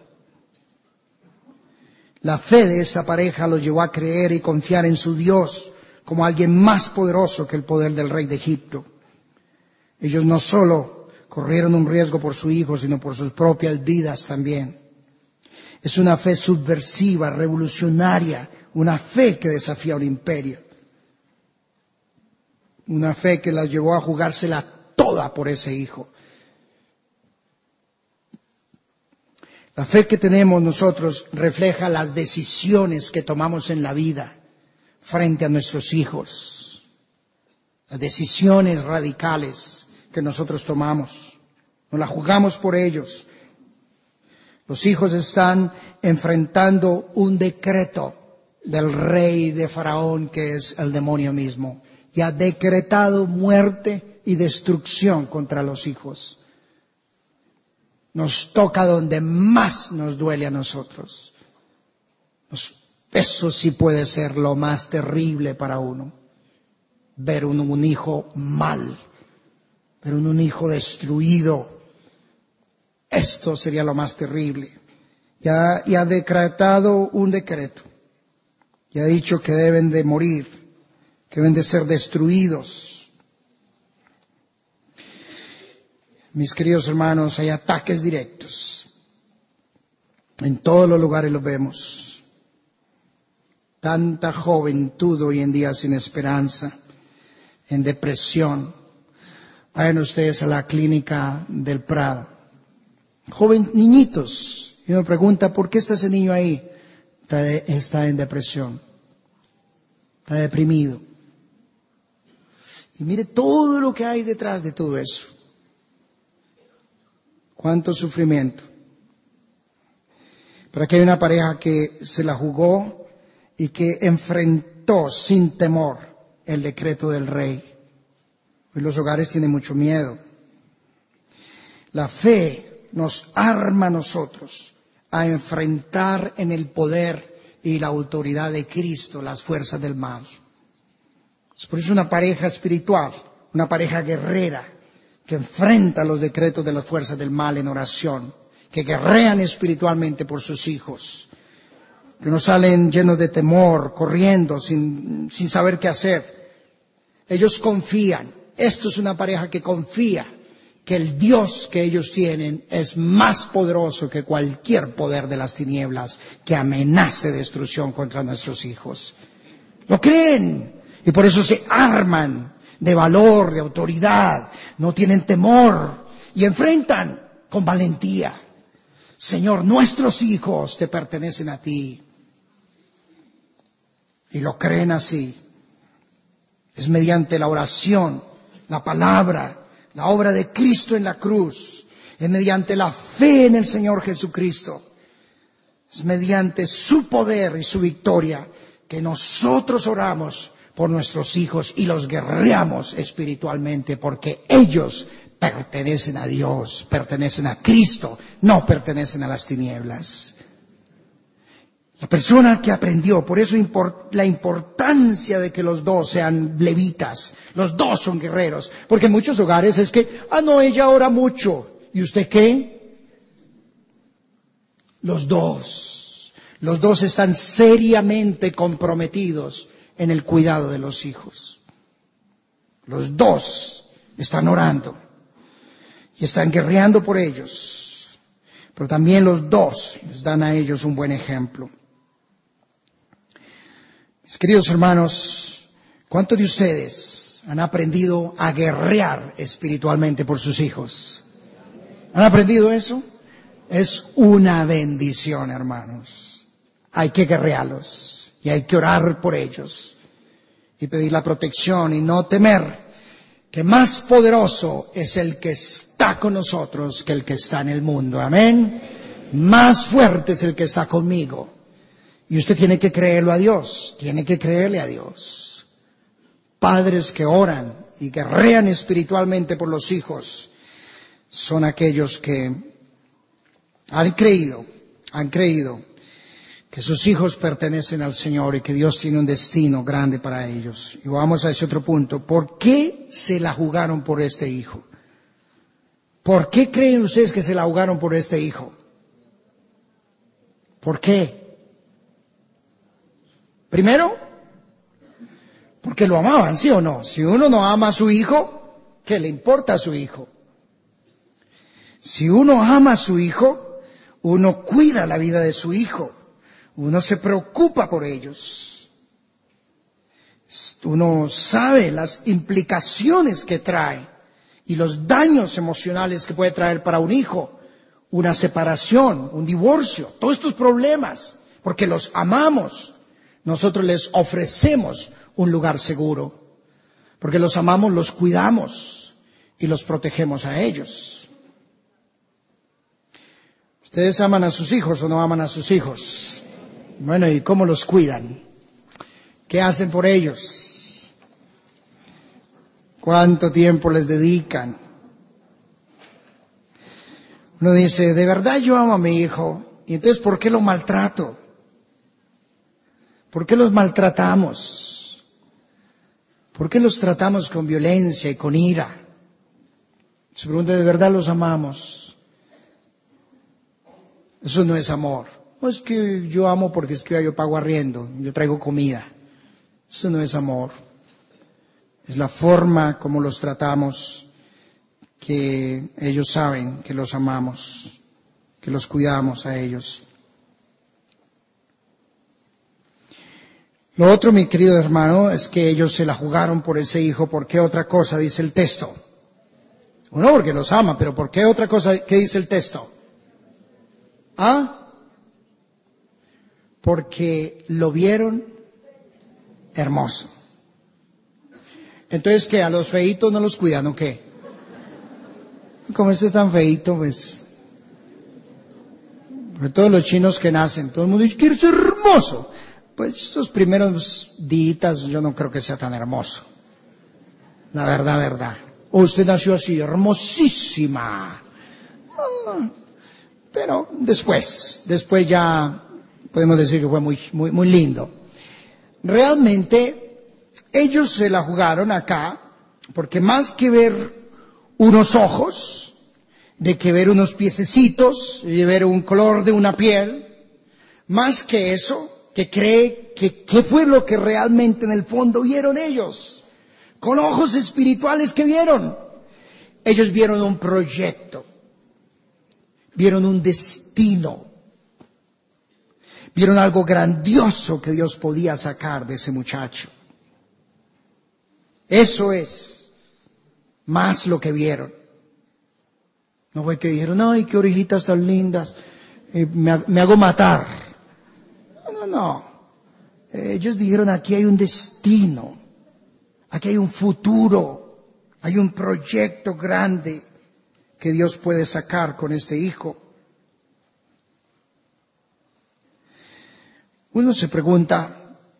La fe de esta pareja los llevó a creer y confiar en su Dios como alguien más poderoso que el poder del rey de Egipto. Ellos no solo corrieron un riesgo por su hijo, sino por sus propias vidas también. Es una fe subversiva, revolucionaria, una fe que desafía un imperio. Una fe que las llevó a jugársela toda por ese hijo. La fe que tenemos nosotros refleja las decisiones que tomamos en la vida frente a nuestros hijos. Las decisiones radicales que nosotros tomamos. Nos la jugamos por ellos. Los hijos están enfrentando un decreto del rey de Faraón, que es el demonio mismo, y ha decretado muerte y destrucción contra los hijos. Nos toca donde más nos duele a nosotros. Eso sí puede ser lo más terrible para uno. Ver un hijo mal, ver un hijo destruido. Esto sería lo más terrible. Y ha decretado un decreto. Y ha dicho que deben de morir, que deben de ser destruidos. Mis queridos hermanos, hay ataques directos. En todos los lugares los vemos. Tanta juventud hoy en día sin esperanza, en depresión. Vayan ustedes a la clínica del Prado. Niñitos. Y uno pregunta, ¿por qué está ese niño ahí? Está en depresión. Está deprimido. Y mire todo lo que hay detrás de todo eso. Cuánto sufrimiento. Pero aquí hay una pareja que se la jugó y que enfrentó sin temor el decreto del rey. Hoy los hogares tienen mucho miedo. La fe nos arma a nosotros a enfrentar en el poder y la autoridad de Cristo las fuerzas del mal. Por eso una pareja espiritual, una pareja guerrera, que enfrenta los decretos de las fuerzas del mal en oración, que guerrean espiritualmente por sus hijos, que no salen llenos de temor, corriendo, sin saber qué hacer. Ellos confían. Esto es una pareja que confía que el Dios que ellos tienen es más poderoso que cualquier poder de las tinieblas que amenace destrucción contra nuestros hijos. Lo creen y por eso se arman de valor, de autoridad, no tienen temor y enfrentan con valentía. Señor, nuestros hijos te pertenecen a ti. Y lo creen así. Es mediante la oración, la palabra, la obra de Cristo en la cruz. Es mediante la fe en el Señor Jesucristo. Es mediante su poder y su victoria que nosotros oramos por nuestros hijos y los guerreamos espiritualmente porque ellos pertenecen a Dios, pertenecen a Cristo, no pertenecen a las tinieblas. La persona que aprendió, por eso la importancia de que los dos sean levitas, los dos son guerreros, porque en muchos hogares es que, no, ella ora mucho, ¿y usted qué? Los dos están seriamente comprometidos en el cuidado de los hijos. Los dos están orando y están guerreando por ellos, pero también los dos les dan a ellos un buen ejemplo. Mis queridos hermanos, ¿cuántos de ustedes han aprendido a guerrear espiritualmente por sus hijos? ¿Han aprendido eso? Es una bendición, hermanos. Hay que guerrearlos y hay que orar por ellos y pedir la protección y no temer que más poderoso es el que está con nosotros que el que está en el mundo. Amén. Más fuerte es el que está conmigo. Y usted tiene que creerlo a Dios, tiene que creerle a Dios. Padres que oran y guerrean espiritualmente por los hijos son aquellos que han creído que sus hijos pertenecen al Señor y que Dios tiene un destino grande para ellos. Y vamos a ese otro punto. ¿Por qué se la jugaron por este hijo? ¿Por qué creen ustedes que se la jugaron por este hijo? ¿Por qué? Primero, porque lo amaban, ¿sí o no? Si uno no ama a su hijo, ¿qué le importa a su hijo? Si uno ama a su hijo, uno cuida la vida de su hijo. Uno se preocupa por ellos. Uno sabe las implicaciones que trae y los daños emocionales que puede traer para un hijo una separación, un divorcio, todos estos problemas, porque los amamos. Nosotros les ofrecemos un lugar seguro. Porque los amamos, los cuidamos y los protegemos a ellos. ¿Ustedes aman a sus hijos o no aman a sus hijos? Bueno, ¿y cómo los cuidan? ¿Qué hacen por ellos? ¿Cuánto tiempo les dedican? Uno dice, de verdad yo amo a mi hijo, y entonces ¿por qué lo maltrato? ¿Por qué los maltratamos? ¿Por qué los tratamos con violencia y con ira? Se pregunta, ¿de verdad los amamos? Eso no es amor. No es que yo amo porque es que yo pago arriendo, yo traigo comida. Eso no es amor. Es la forma como los tratamos, que ellos saben que los amamos, que los cuidamos a ellos. Lo otro, mi querido hermano, es que ellos se la jugaron por ese hijo. ¿Por qué otra cosa dice el texto? Uno, porque los ama, pero ¿por qué otra cosa? ¿Qué dice el texto? ¿Ah? Porque lo vieron hermoso. Entonces, ¿qué? ¿A los feitos no los cuidan o qué? Como este es tan feito, pues... Porque todos los chinos que nacen, todo el mundo dice, quiero ser hermoso. Pues esos primeros días yo no creo que sea tan hermoso. La verdad. Usted nació así, hermosísima. Pero después ya podemos decir que fue muy lindo. Realmente ellos se la jugaron acá, porque más que ver unos ojos, de que ver unos piececitos, de ver un color de una piel, más que eso, que cree que qué fue lo que realmente en el fondo vieron ellos, con ojos espirituales que vieron. Ellos vieron un proyecto, vieron un destino, vieron algo grandioso que Dios podía sacar de ese muchacho. Eso es más lo que vieron. No fue que dijeron, ay, qué orejitas tan lindas, me hago matar. No. Ellos dijeron, aquí hay un destino, aquí hay un futuro, hay un proyecto grande que Dios puede sacar con este hijo. Uno se pregunta,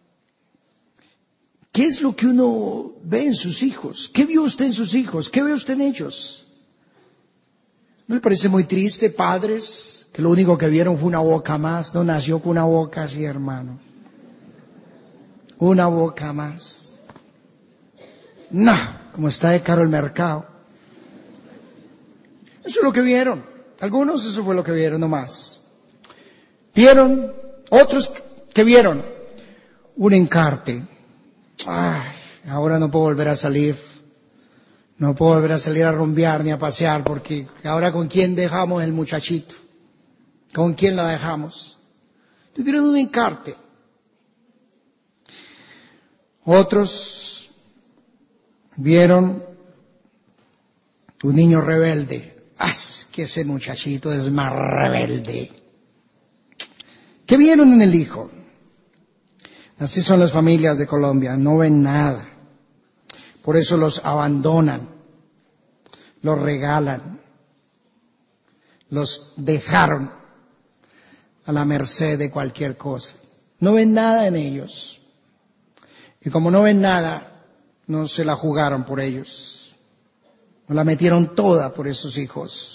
¿qué es lo que uno ve en sus hijos? ¿Qué vio usted en sus hijos? ¿Qué ve usted en ellos? ¿No le parece muy triste, padres, que lo único que vieron fue una boca más? No nació con una boca así, hermano. Una boca más. No, como está de caro el mercado. Eso es lo que vieron. Algunos eso fue lo que vieron nomás. Vieron, otros que vieron un encarte. Ay, ahora no puedo volver a salir. No puedo volver a salir a rumbear ni a pasear, porque ahora ¿con quién dejamos el muchachito? ¿Con quién la dejamos? Tuvieron un encarte. Otros vieron un niño rebelde. Que ese muchachito es más rebelde. ¿Qué vieron en el hijo? Así son las familias de Colombia, no ven nada. Por eso los abandonan, los regalan, los dejaron a la merced de cualquier cosa. No ven nada en ellos. Y como no ven nada, no se la jugaron por ellos. No la metieron toda por esos hijos.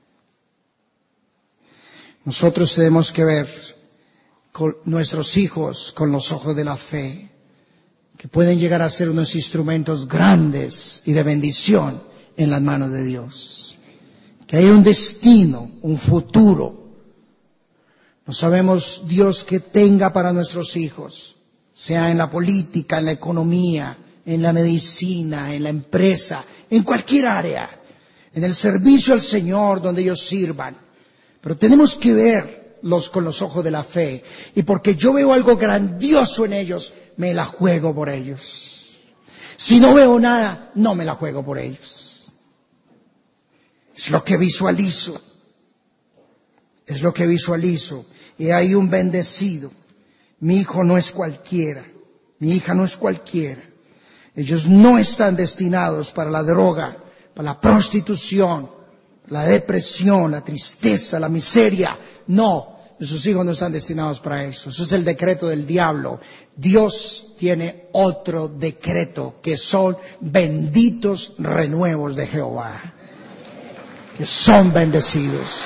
Nosotros tenemos que ver con nuestros hijos con los ojos de la fe, que pueden llegar a ser unos instrumentos grandes y de bendición en las manos de Dios. Que hay un destino, un futuro. No sabemos Dios que tenga para nuestros hijos, sea en la política, en la economía, en la medicina, en la empresa, en cualquier área. en el servicio al Señor donde ellos sirvan. Pero tenemos que verlos con los ojos de la fe. Y porque yo veo algo grandioso en ellos, me la juego por ellos. Si no veo nada, no me la juego por ellos. Es lo que visualizo. Es lo que visualizo. Y hay un bendecido. Mi hijo no es cualquiera. Mi hija no es cualquiera. Ellos no están destinados para la droga, para la prostitución, la depresión, la tristeza, la miseria. No, nuestros hijos no están destinados para eso. Eso es el decreto del diablo. Dios tiene otro decreto, que son benditos renuevos de Jehová. Que son bendecidos.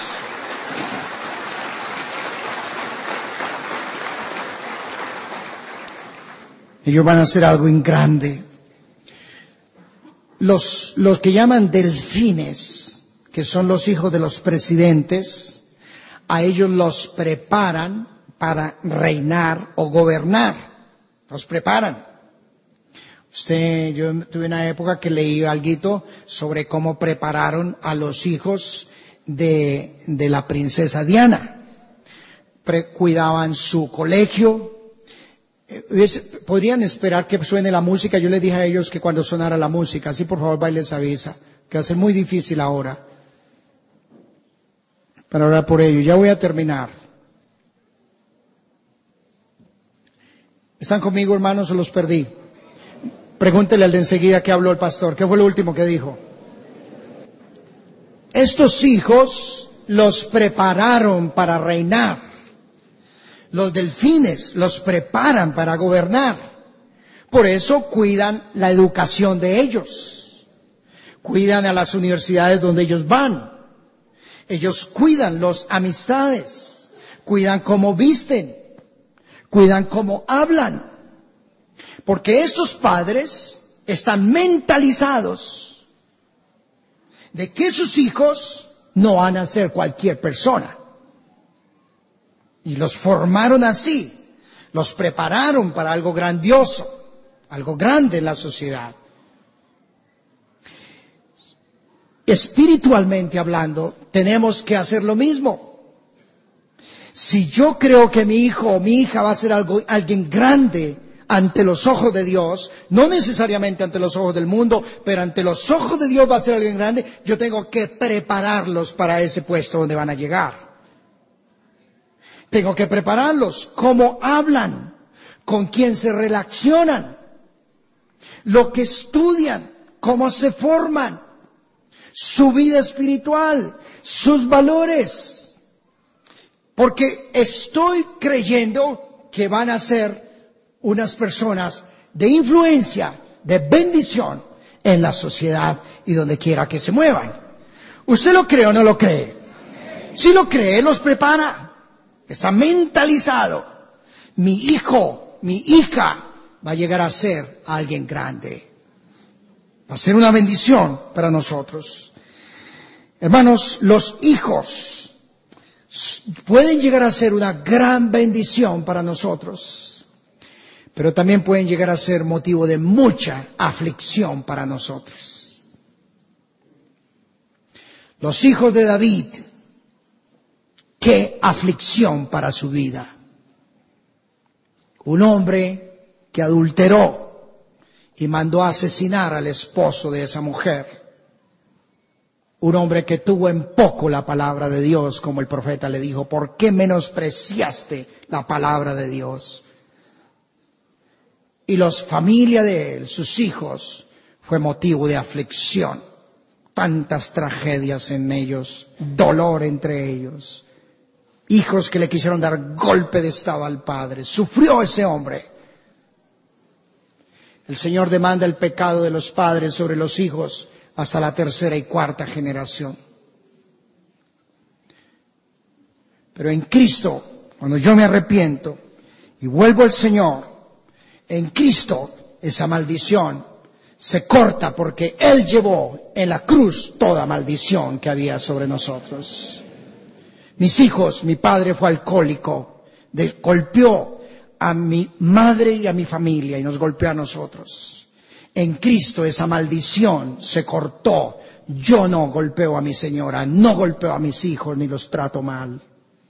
Ellos van a hacer algo en grande. Los que llaman delfines, que son los hijos de los presidentes, a ellos los preparan para reinar o gobernar. Los preparan. Yo tuve una época que leí algo sobre cómo prepararon a los hijos de la princesa Diana. Cuidaban su colegio. Podrían esperar que suene la música. Yo les dije a ellos que cuando sonara la música, así por favor les avisa, que va a ser muy difícil ahora para orar por ellos. Ya voy a terminar. ¿Están conmigo, hermanos, o los perdí? Pregúntele al de enseguida que habló el pastor. ¿Qué fue lo último que dijo? Estos hijos los prepararon para reinar. Los delfines los preparan para gobernar. Por eso cuidan la educación de ellos. Cuidan a las universidades donde ellos van. Ellos cuidan las amistades. Cuidan cómo visten. Cuidan cómo hablan. Porque estos padres están mentalizados de que sus hijos no van a ser cualquier persona. Y los formaron así, los prepararon para algo grandioso, algo grande en la sociedad. Espiritualmente hablando, tenemos que hacer lo mismo. Si yo creo que mi hijo o mi hija va a ser alguien grande ante los ojos de Dios, no necesariamente ante los ojos del mundo, pero ante los ojos de Dios va a ser alguien grande, yo tengo que prepararlos para ese puesto donde van a llegar. Tengo que prepararlos, cómo hablan, con quién se relacionan, lo que estudian, cómo se forman, su vida espiritual, sus valores. Porque estoy creyendo que van a ser unas personas de influencia, de bendición en la sociedad y donde quiera que se muevan. ¿Usted lo cree o no lo cree? Si lo cree, los prepara. Está mentalizado. Mi hijo, mi hija va a llegar a ser alguien grande. Va a ser una bendición para nosotros. Hermanos, los hijos pueden llegar a ser una gran bendición para nosotros, pero también pueden llegar a ser motivo de mucha aflicción para nosotros. Los hijos de David, qué aflicción para su vida. Un hombre que adulteró y mandó a asesinar al esposo de esa mujer. Un hombre que tuvo en poco la palabra de Dios, como el profeta le dijo, ¿por qué menospreciaste la palabra de Dios? Y la familia de él, sus hijos, fue motivo de aflicción. Tantas tragedias en ellos, dolor entre ellos. Hijos que le quisieron dar golpe de estado al padre. Sufrió ese hombre. El Señor demanda el pecado de los padres sobre los hijos hasta la tercera y cuarta generación. Pero en Cristo, cuando yo me arrepiento y vuelvo al Señor, en Cristo esa maldición se corta porque Él llevó en la cruz toda maldición que había sobre nosotros. Mis hijos, mi padre fue alcohólico, golpeó a mi madre y a mi familia y nos golpeó a nosotros. En Cristo esa maldición se cortó. Yo no golpeo a mi señora, no golpeo a mis hijos ni los trato mal.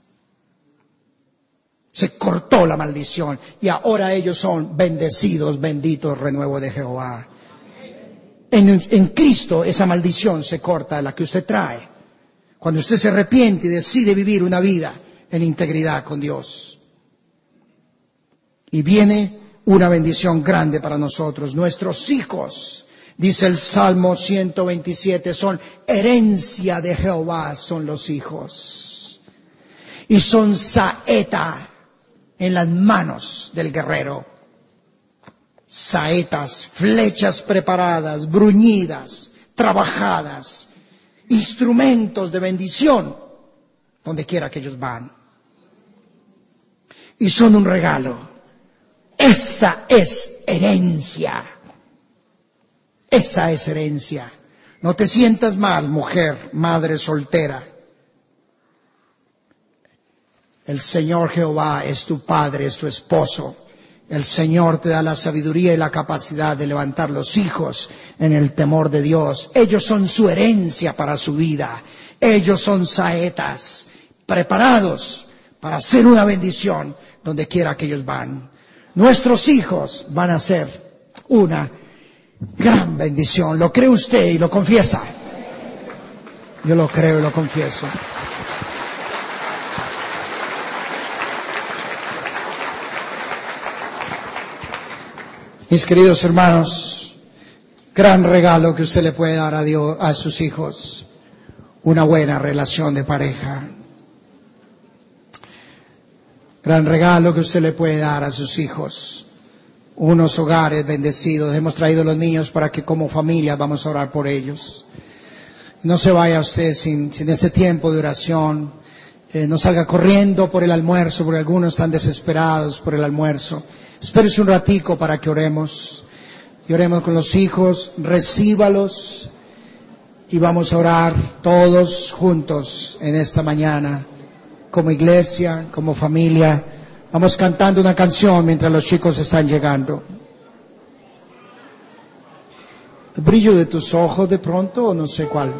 Se cortó la maldición y ahora ellos son bendecidos, benditos, renuevo de Jehová. En Cristo esa maldición se corta, la que usted trae. Cuando usted se arrepiente y decide vivir una vida en integridad con Dios. Y viene una bendición grande para nosotros. Nuestros hijos, dice el Salmo 127, son herencia de Jehová, son los hijos. Y son saeta en las manos del guerrero. Saetas, flechas preparadas, bruñidas, trabajadas, instrumentos de bendición, donde quiera que ellos van. Y son un regalo. Esa es herencia. Esa es herencia. No te sientas mal, mujer, madre soltera. El Señor Jehová es tu padre, es tu esposo. El Señor te da la sabiduría y la capacidad de levantar los hijos en el temor de Dios. Ellos son su herencia para su vida. Ellos son saetas, preparados para hacer una bendición donde quiera que ellos van. Nuestros hijos van a ser una gran bendición. ¿Lo cree usted y lo confiesa? Yo lo creo y lo confieso. Mis queridos hermanos, gran regalo que usted le puede dar a Dios, a sus hijos, una buena relación de pareja. Gran regalo que usted le puede dar a sus hijos, unos hogares bendecidos. Hemos traído a los niños para que como familia vamos a orar por ellos. No se vaya usted sin este tiempo de oración. No salga corriendo por el almuerzo, porque algunos están desesperados por el almuerzo. Espérese un ratico para que oremos. Y oremos con los hijos, recíbalos. Y vamos a orar todos juntos en esta mañana. Como iglesia, como familia, vamos cantando una canción mientras los chicos están llegando. ¿El brillo de tus ojos de pronto o no sé cuál?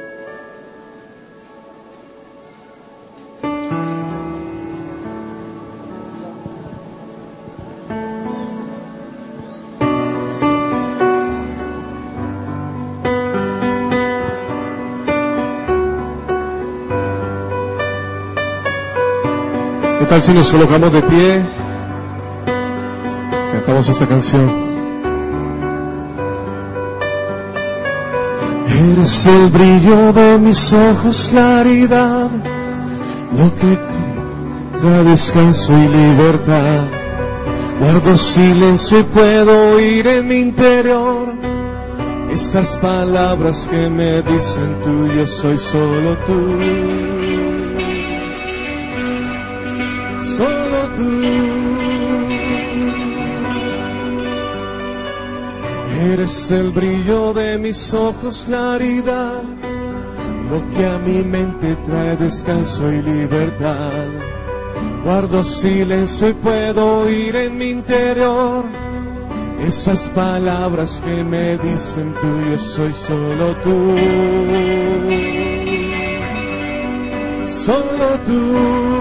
¿Qué tal si nos colocamos de pie? Cantamos esta canción. Eres el brillo de mis ojos, claridad, lo que da descanso y libertad. Guardo silencio y puedo oír en mi interior esas palabras que me dicen tú, yo soy solo tú. Solo tú. Eres el brillo de mis ojos, claridad, lo que a mi mente trae descanso y libertad. Guardo silencio y puedo oír en mi interior esas palabras que me dicen tú, yo soy solo tú. Solo tú.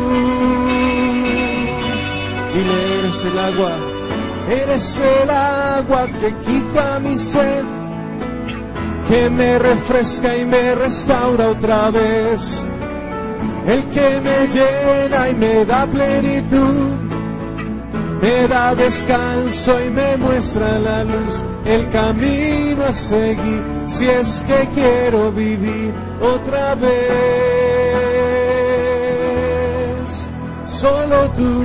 Dile, eres el agua que quita mi sed, que me refresca y me restaura otra vez, el que me llena y me da plenitud, me da descanso y me muestra la luz, el camino a seguir, si es que quiero vivir otra vez. Solo tú.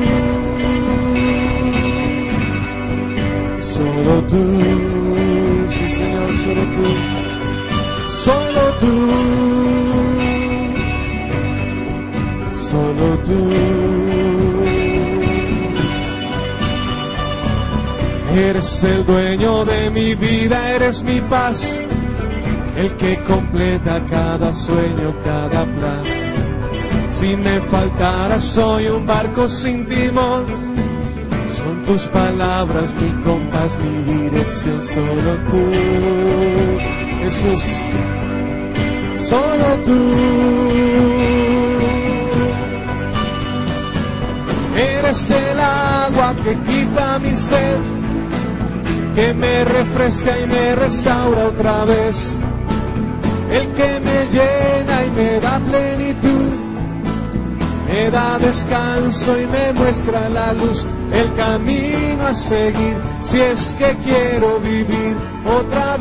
Solo tú, sí Señor, solo tú, solo tú, solo tú. Eres el dueño de mi vida, eres mi paz, el que completa cada sueño, cada plan. Si me faltara, soy un barco sin timón, Son tus palabras mi compás, mi dirección, solo tú, Jesús, solo tú. Eres el agua que quita mi sed, que me refresca y me restaura otra vez, el que me llena y me da plenitud, me da descanso y me muestra la luz, el camino a seguir, si es que quiero vivir otra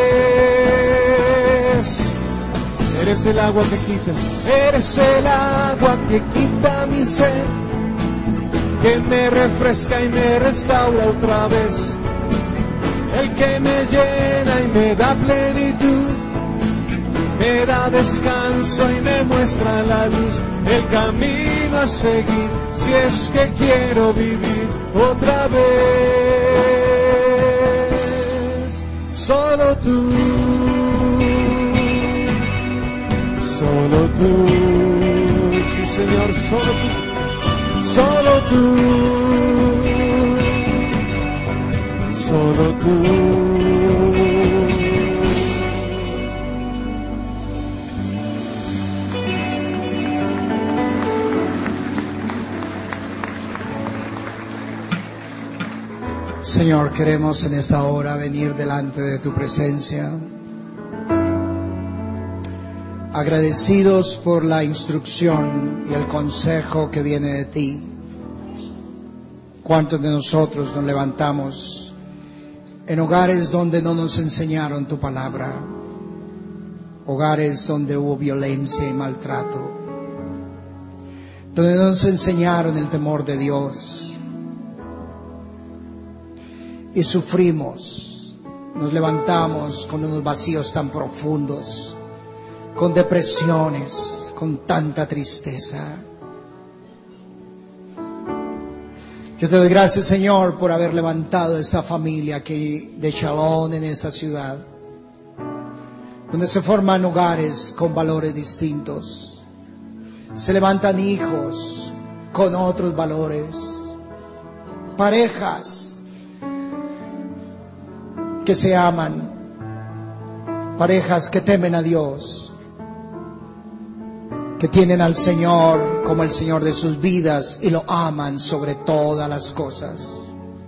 vez. Eres el agua que quita, eres el agua que quita mi sed, que me refresca y me restaura otra vez, el que me llena y me da plenitud, me da descanso y me muestra la luz, el camino a seguir, si es que quiero vivir otra vez. Solo tú, sí Señor, solo tú, solo tú. Señor, queremos en esta hora venir delante de tu presencia, agradecidos por la instrucción y el consejo que viene de ti. ¿Cuántos de nosotros nos levantamos en hogares donde no nos enseñaron tu palabra? Hogares donde hubo violencia y maltrato, donde no nos enseñaron el temor de Dios. Y sufrimos, nos levantamos con unos vacíos tan profundos, con depresiones, con tanta tristeza. Yo te doy gracias, Señor, por haber levantado esta familia aquí de Shalom en esta ciudad, donde se forman hogares con valores distintos. Se levantan hijos con otros valores, parejas que se aman, parejas que temen a Dios, que tienen al Señor como el Señor de sus vidas y lo aman sobre todas las cosas.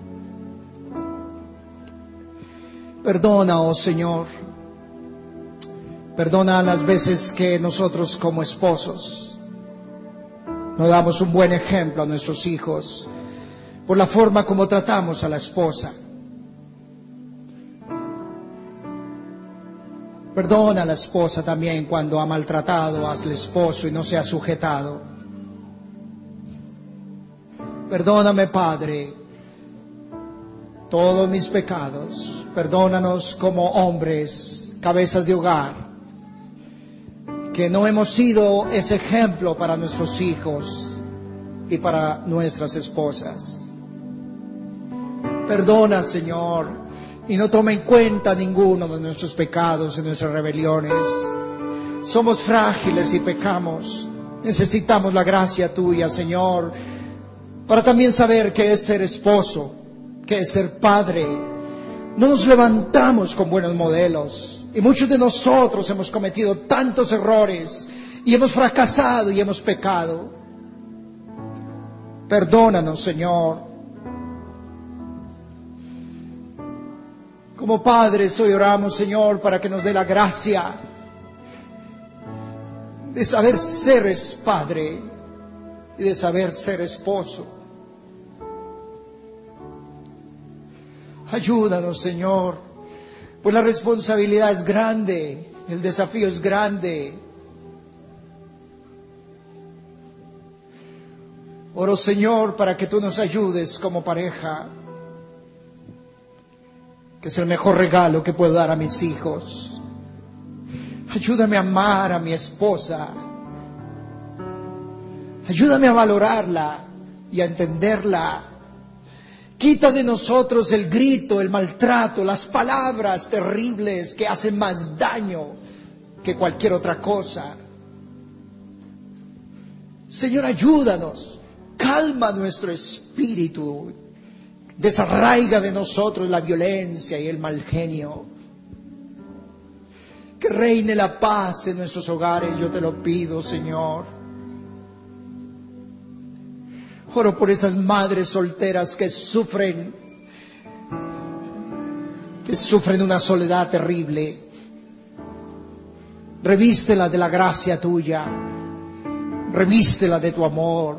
Perdona, oh Señor, perdona las veces que nosotros como esposos no damos un buen ejemplo a nuestros hijos por la forma como tratamos a la esposa. Perdona a la esposa también cuando ha maltratado al esposo y no se ha sujetado. Perdóname, Padre, todos mis pecados. Perdónanos como hombres, cabezas de hogar, que no hemos sido ese ejemplo para nuestros hijos y para nuestras esposas. Perdona, Señor, y no tome en cuenta ninguno de nuestros pecados y nuestras rebeliones. Somos frágiles y pecamos. Necesitamos la gracia tuya, Señor, para también saber qué es ser esposo, qué es ser padre. No nos levantamos con buenos modelos, y muchos de nosotros hemos cometido tantos errores, y hemos fracasado y hemos pecado. Perdónanos, Señor. Como padres hoy oramos, Señor, para que nos dé la gracia de saber ser padre y de saber ser esposo. Ayúdanos, Señor, pues la responsabilidad es grande, el desafío es grande. Oro, Señor, para que tú nos ayudes como pareja, que es el mejor regalo que puedo dar a mis hijos. Ayúdame a amar a mi esposa. Ayúdame a valorarla y a entenderla. Quita de nosotros el grito, el maltrato, las palabras terribles que hacen más daño que cualquier otra cosa. Señor, ayúdanos. Calma nuestro espíritu Desarraiga de nosotros la violencia y el mal genio. Que reine la paz en nuestros hogares, yo te lo pido, Señor. Oro por esas madres solteras que sufren una soledad terrible. Revístela de la gracia tuya, revístela de tu amor.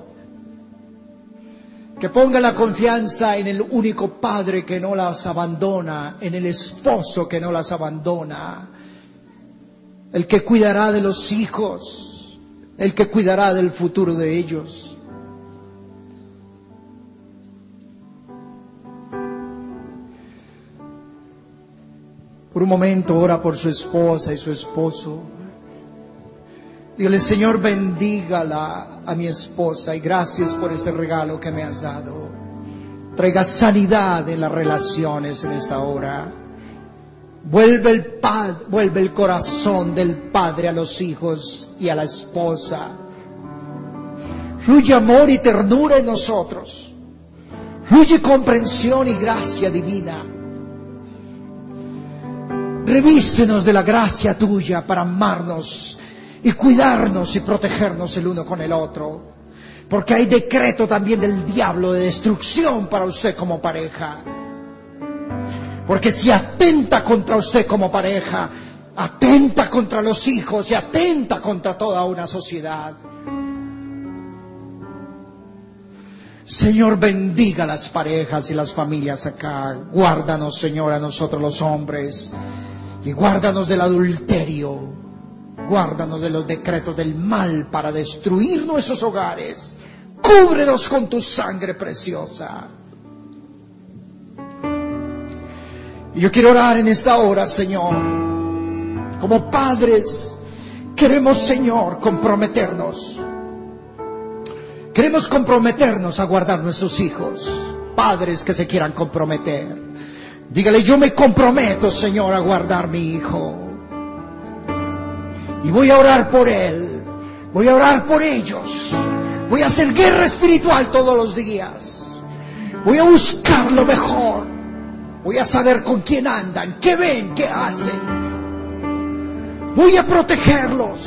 Que ponga la confianza en el único Padre que no las abandona, en el esposo que no las abandona, el que cuidará de los hijos, el que cuidará del futuro de ellos. Por un momento ora por su esposa y su esposo. Dígale: Señor, bendígala a mi esposa y gracias por este regalo que me has dado. Traiga sanidad en las relaciones en esta hora. Vuelve el corazón del padre a los hijos y a la esposa. Fluye amor y ternura en nosotros. Fluye comprensión y gracia divina. Revístenos de la gracia tuya para amarnos y cuidarnos y protegernos el uno con el otro. Porque hay decreto también del diablo de destrucción para usted como pareja. Porque si atenta contra usted como pareja, atenta contra los hijos y atenta contra toda una sociedad. Señor, bendiga las parejas y las familias acá. Guárdanos, Señor, a nosotros los hombres. Y guárdanos del adulterio. Guárdanos de los decretos del mal para destruir nuestros hogares. Cúbrenos con tu sangre preciosa. Y yo quiero orar en esta hora, Señor. Como padres, queremos, Señor, comprometernos. Queremos comprometernos a guardar nuestros hijos. Padres que se quieran comprometer. Dígale: yo me comprometo, Señor, a guardar mi hijo. Y voy a orar por él. Voy a orar por ellos. Voy a hacer guerra espiritual todos los días. Voy a buscar lo mejor. Voy a saber con quién andan, qué ven, qué hacen. Voy a protegerlos.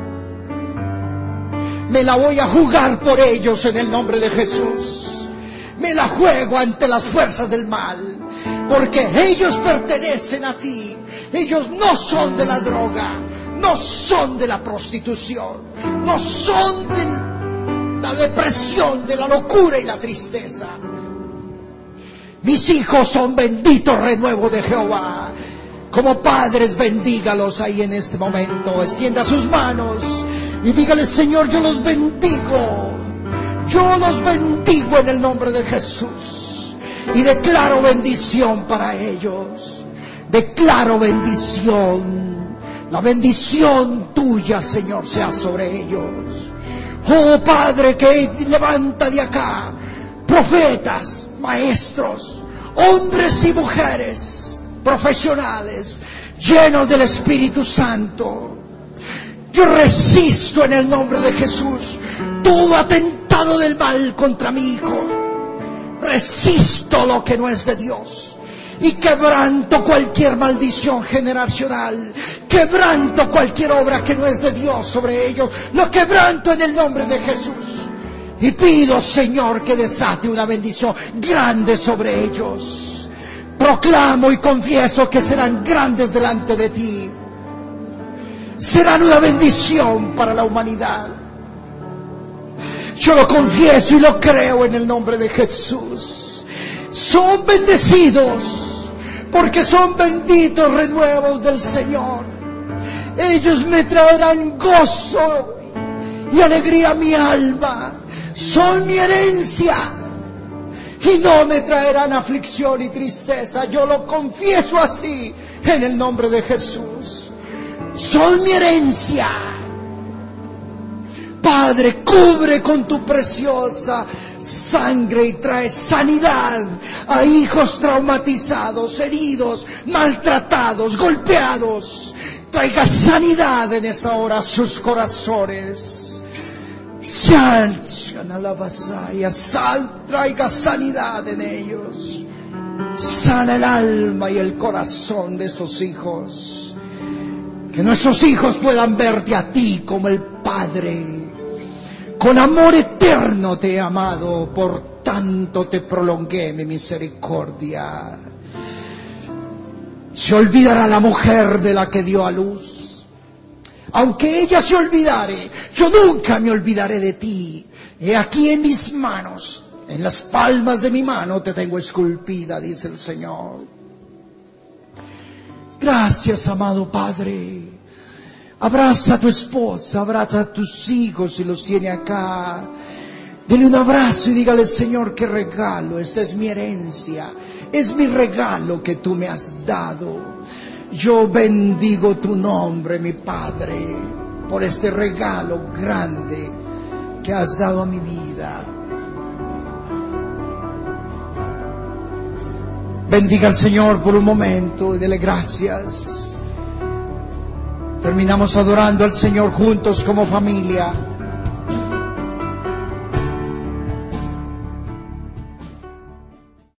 Me la voy a jugar por ellos en el nombre de Jesús. Me la juego ante las fuerzas del mal. Porque ellos pertenecen a ti. Ellos no son de la droga. No son de la prostitución. No son de la depresión, de la locura y la tristeza. Mis hijos son benditos renuevo de Jehová. Como padres, bendígalos ahí en este momento. Extienda sus manos y dígale: Señor, yo los bendigo. Yo los bendigo en el nombre de Jesús. Y declaro bendición para ellos. Declaro bendición. La bendición tuya, Señor, sea sobre ellos. Oh Padre, que levanta de acá profetas, maestros, hombres y mujeres profesionales, llenos del Espíritu Santo. Yo resisto en el nombre de Jesús todo atentado del mal contra mi hijo. Resisto lo que no es de Dios. Y quebranto cualquier maldición generacional. Quebranto cualquier obra que no es de Dios sobre ellos. Lo quebranto en el nombre de Jesús. Y pido, Señor, que desate una bendición grande sobre ellos. Proclamo y confieso que serán grandes delante de ti. Serán una bendición para la humanidad. Yo lo confieso y lo creo en el nombre de Jesús. Son bendecidos porque son benditos renuevos del Señor. Ellos me traerán gozo y alegría a mi alma. Son mi herencia y no me traerán aflicción y tristeza. Yo lo confieso así en el nombre de Jesús. Son mi herencia. Padre, cubre con tu preciosa sangre y trae sanidad a hijos traumatizados, heridos, maltratados, golpeados. Traiga sanidad en esta hora a sus corazones. se alzan a la vasalla, traiga sanidad en ellos. Sana el alma y el corazón de estos hijos. Que nuestros hijos puedan verte a ti como el Padre. Con amor eterno te he amado, por tanto te prolongué mi misericordia. Se olvidará la mujer de la que dio a luz. Aunque ella se olvidare, yo nunca me olvidaré de ti. He aquí en mis manos, en las palmas de mi mano te tengo esculpida, dice el Señor. Gracias, amado Padre. Abraza a tu esposa, abraza a tus hijos si los tiene acá. Dele un abrazo y dígale: Señor, qué regalo, esta es mi herencia, es mi regalo que tú me has dado. Yo bendigo tu nombre, mi Padre, por este regalo grande que has dado a mi vida. Bendiga al Señor por un momento y dele gracias. Terminamos adorando al Señor juntos como familia.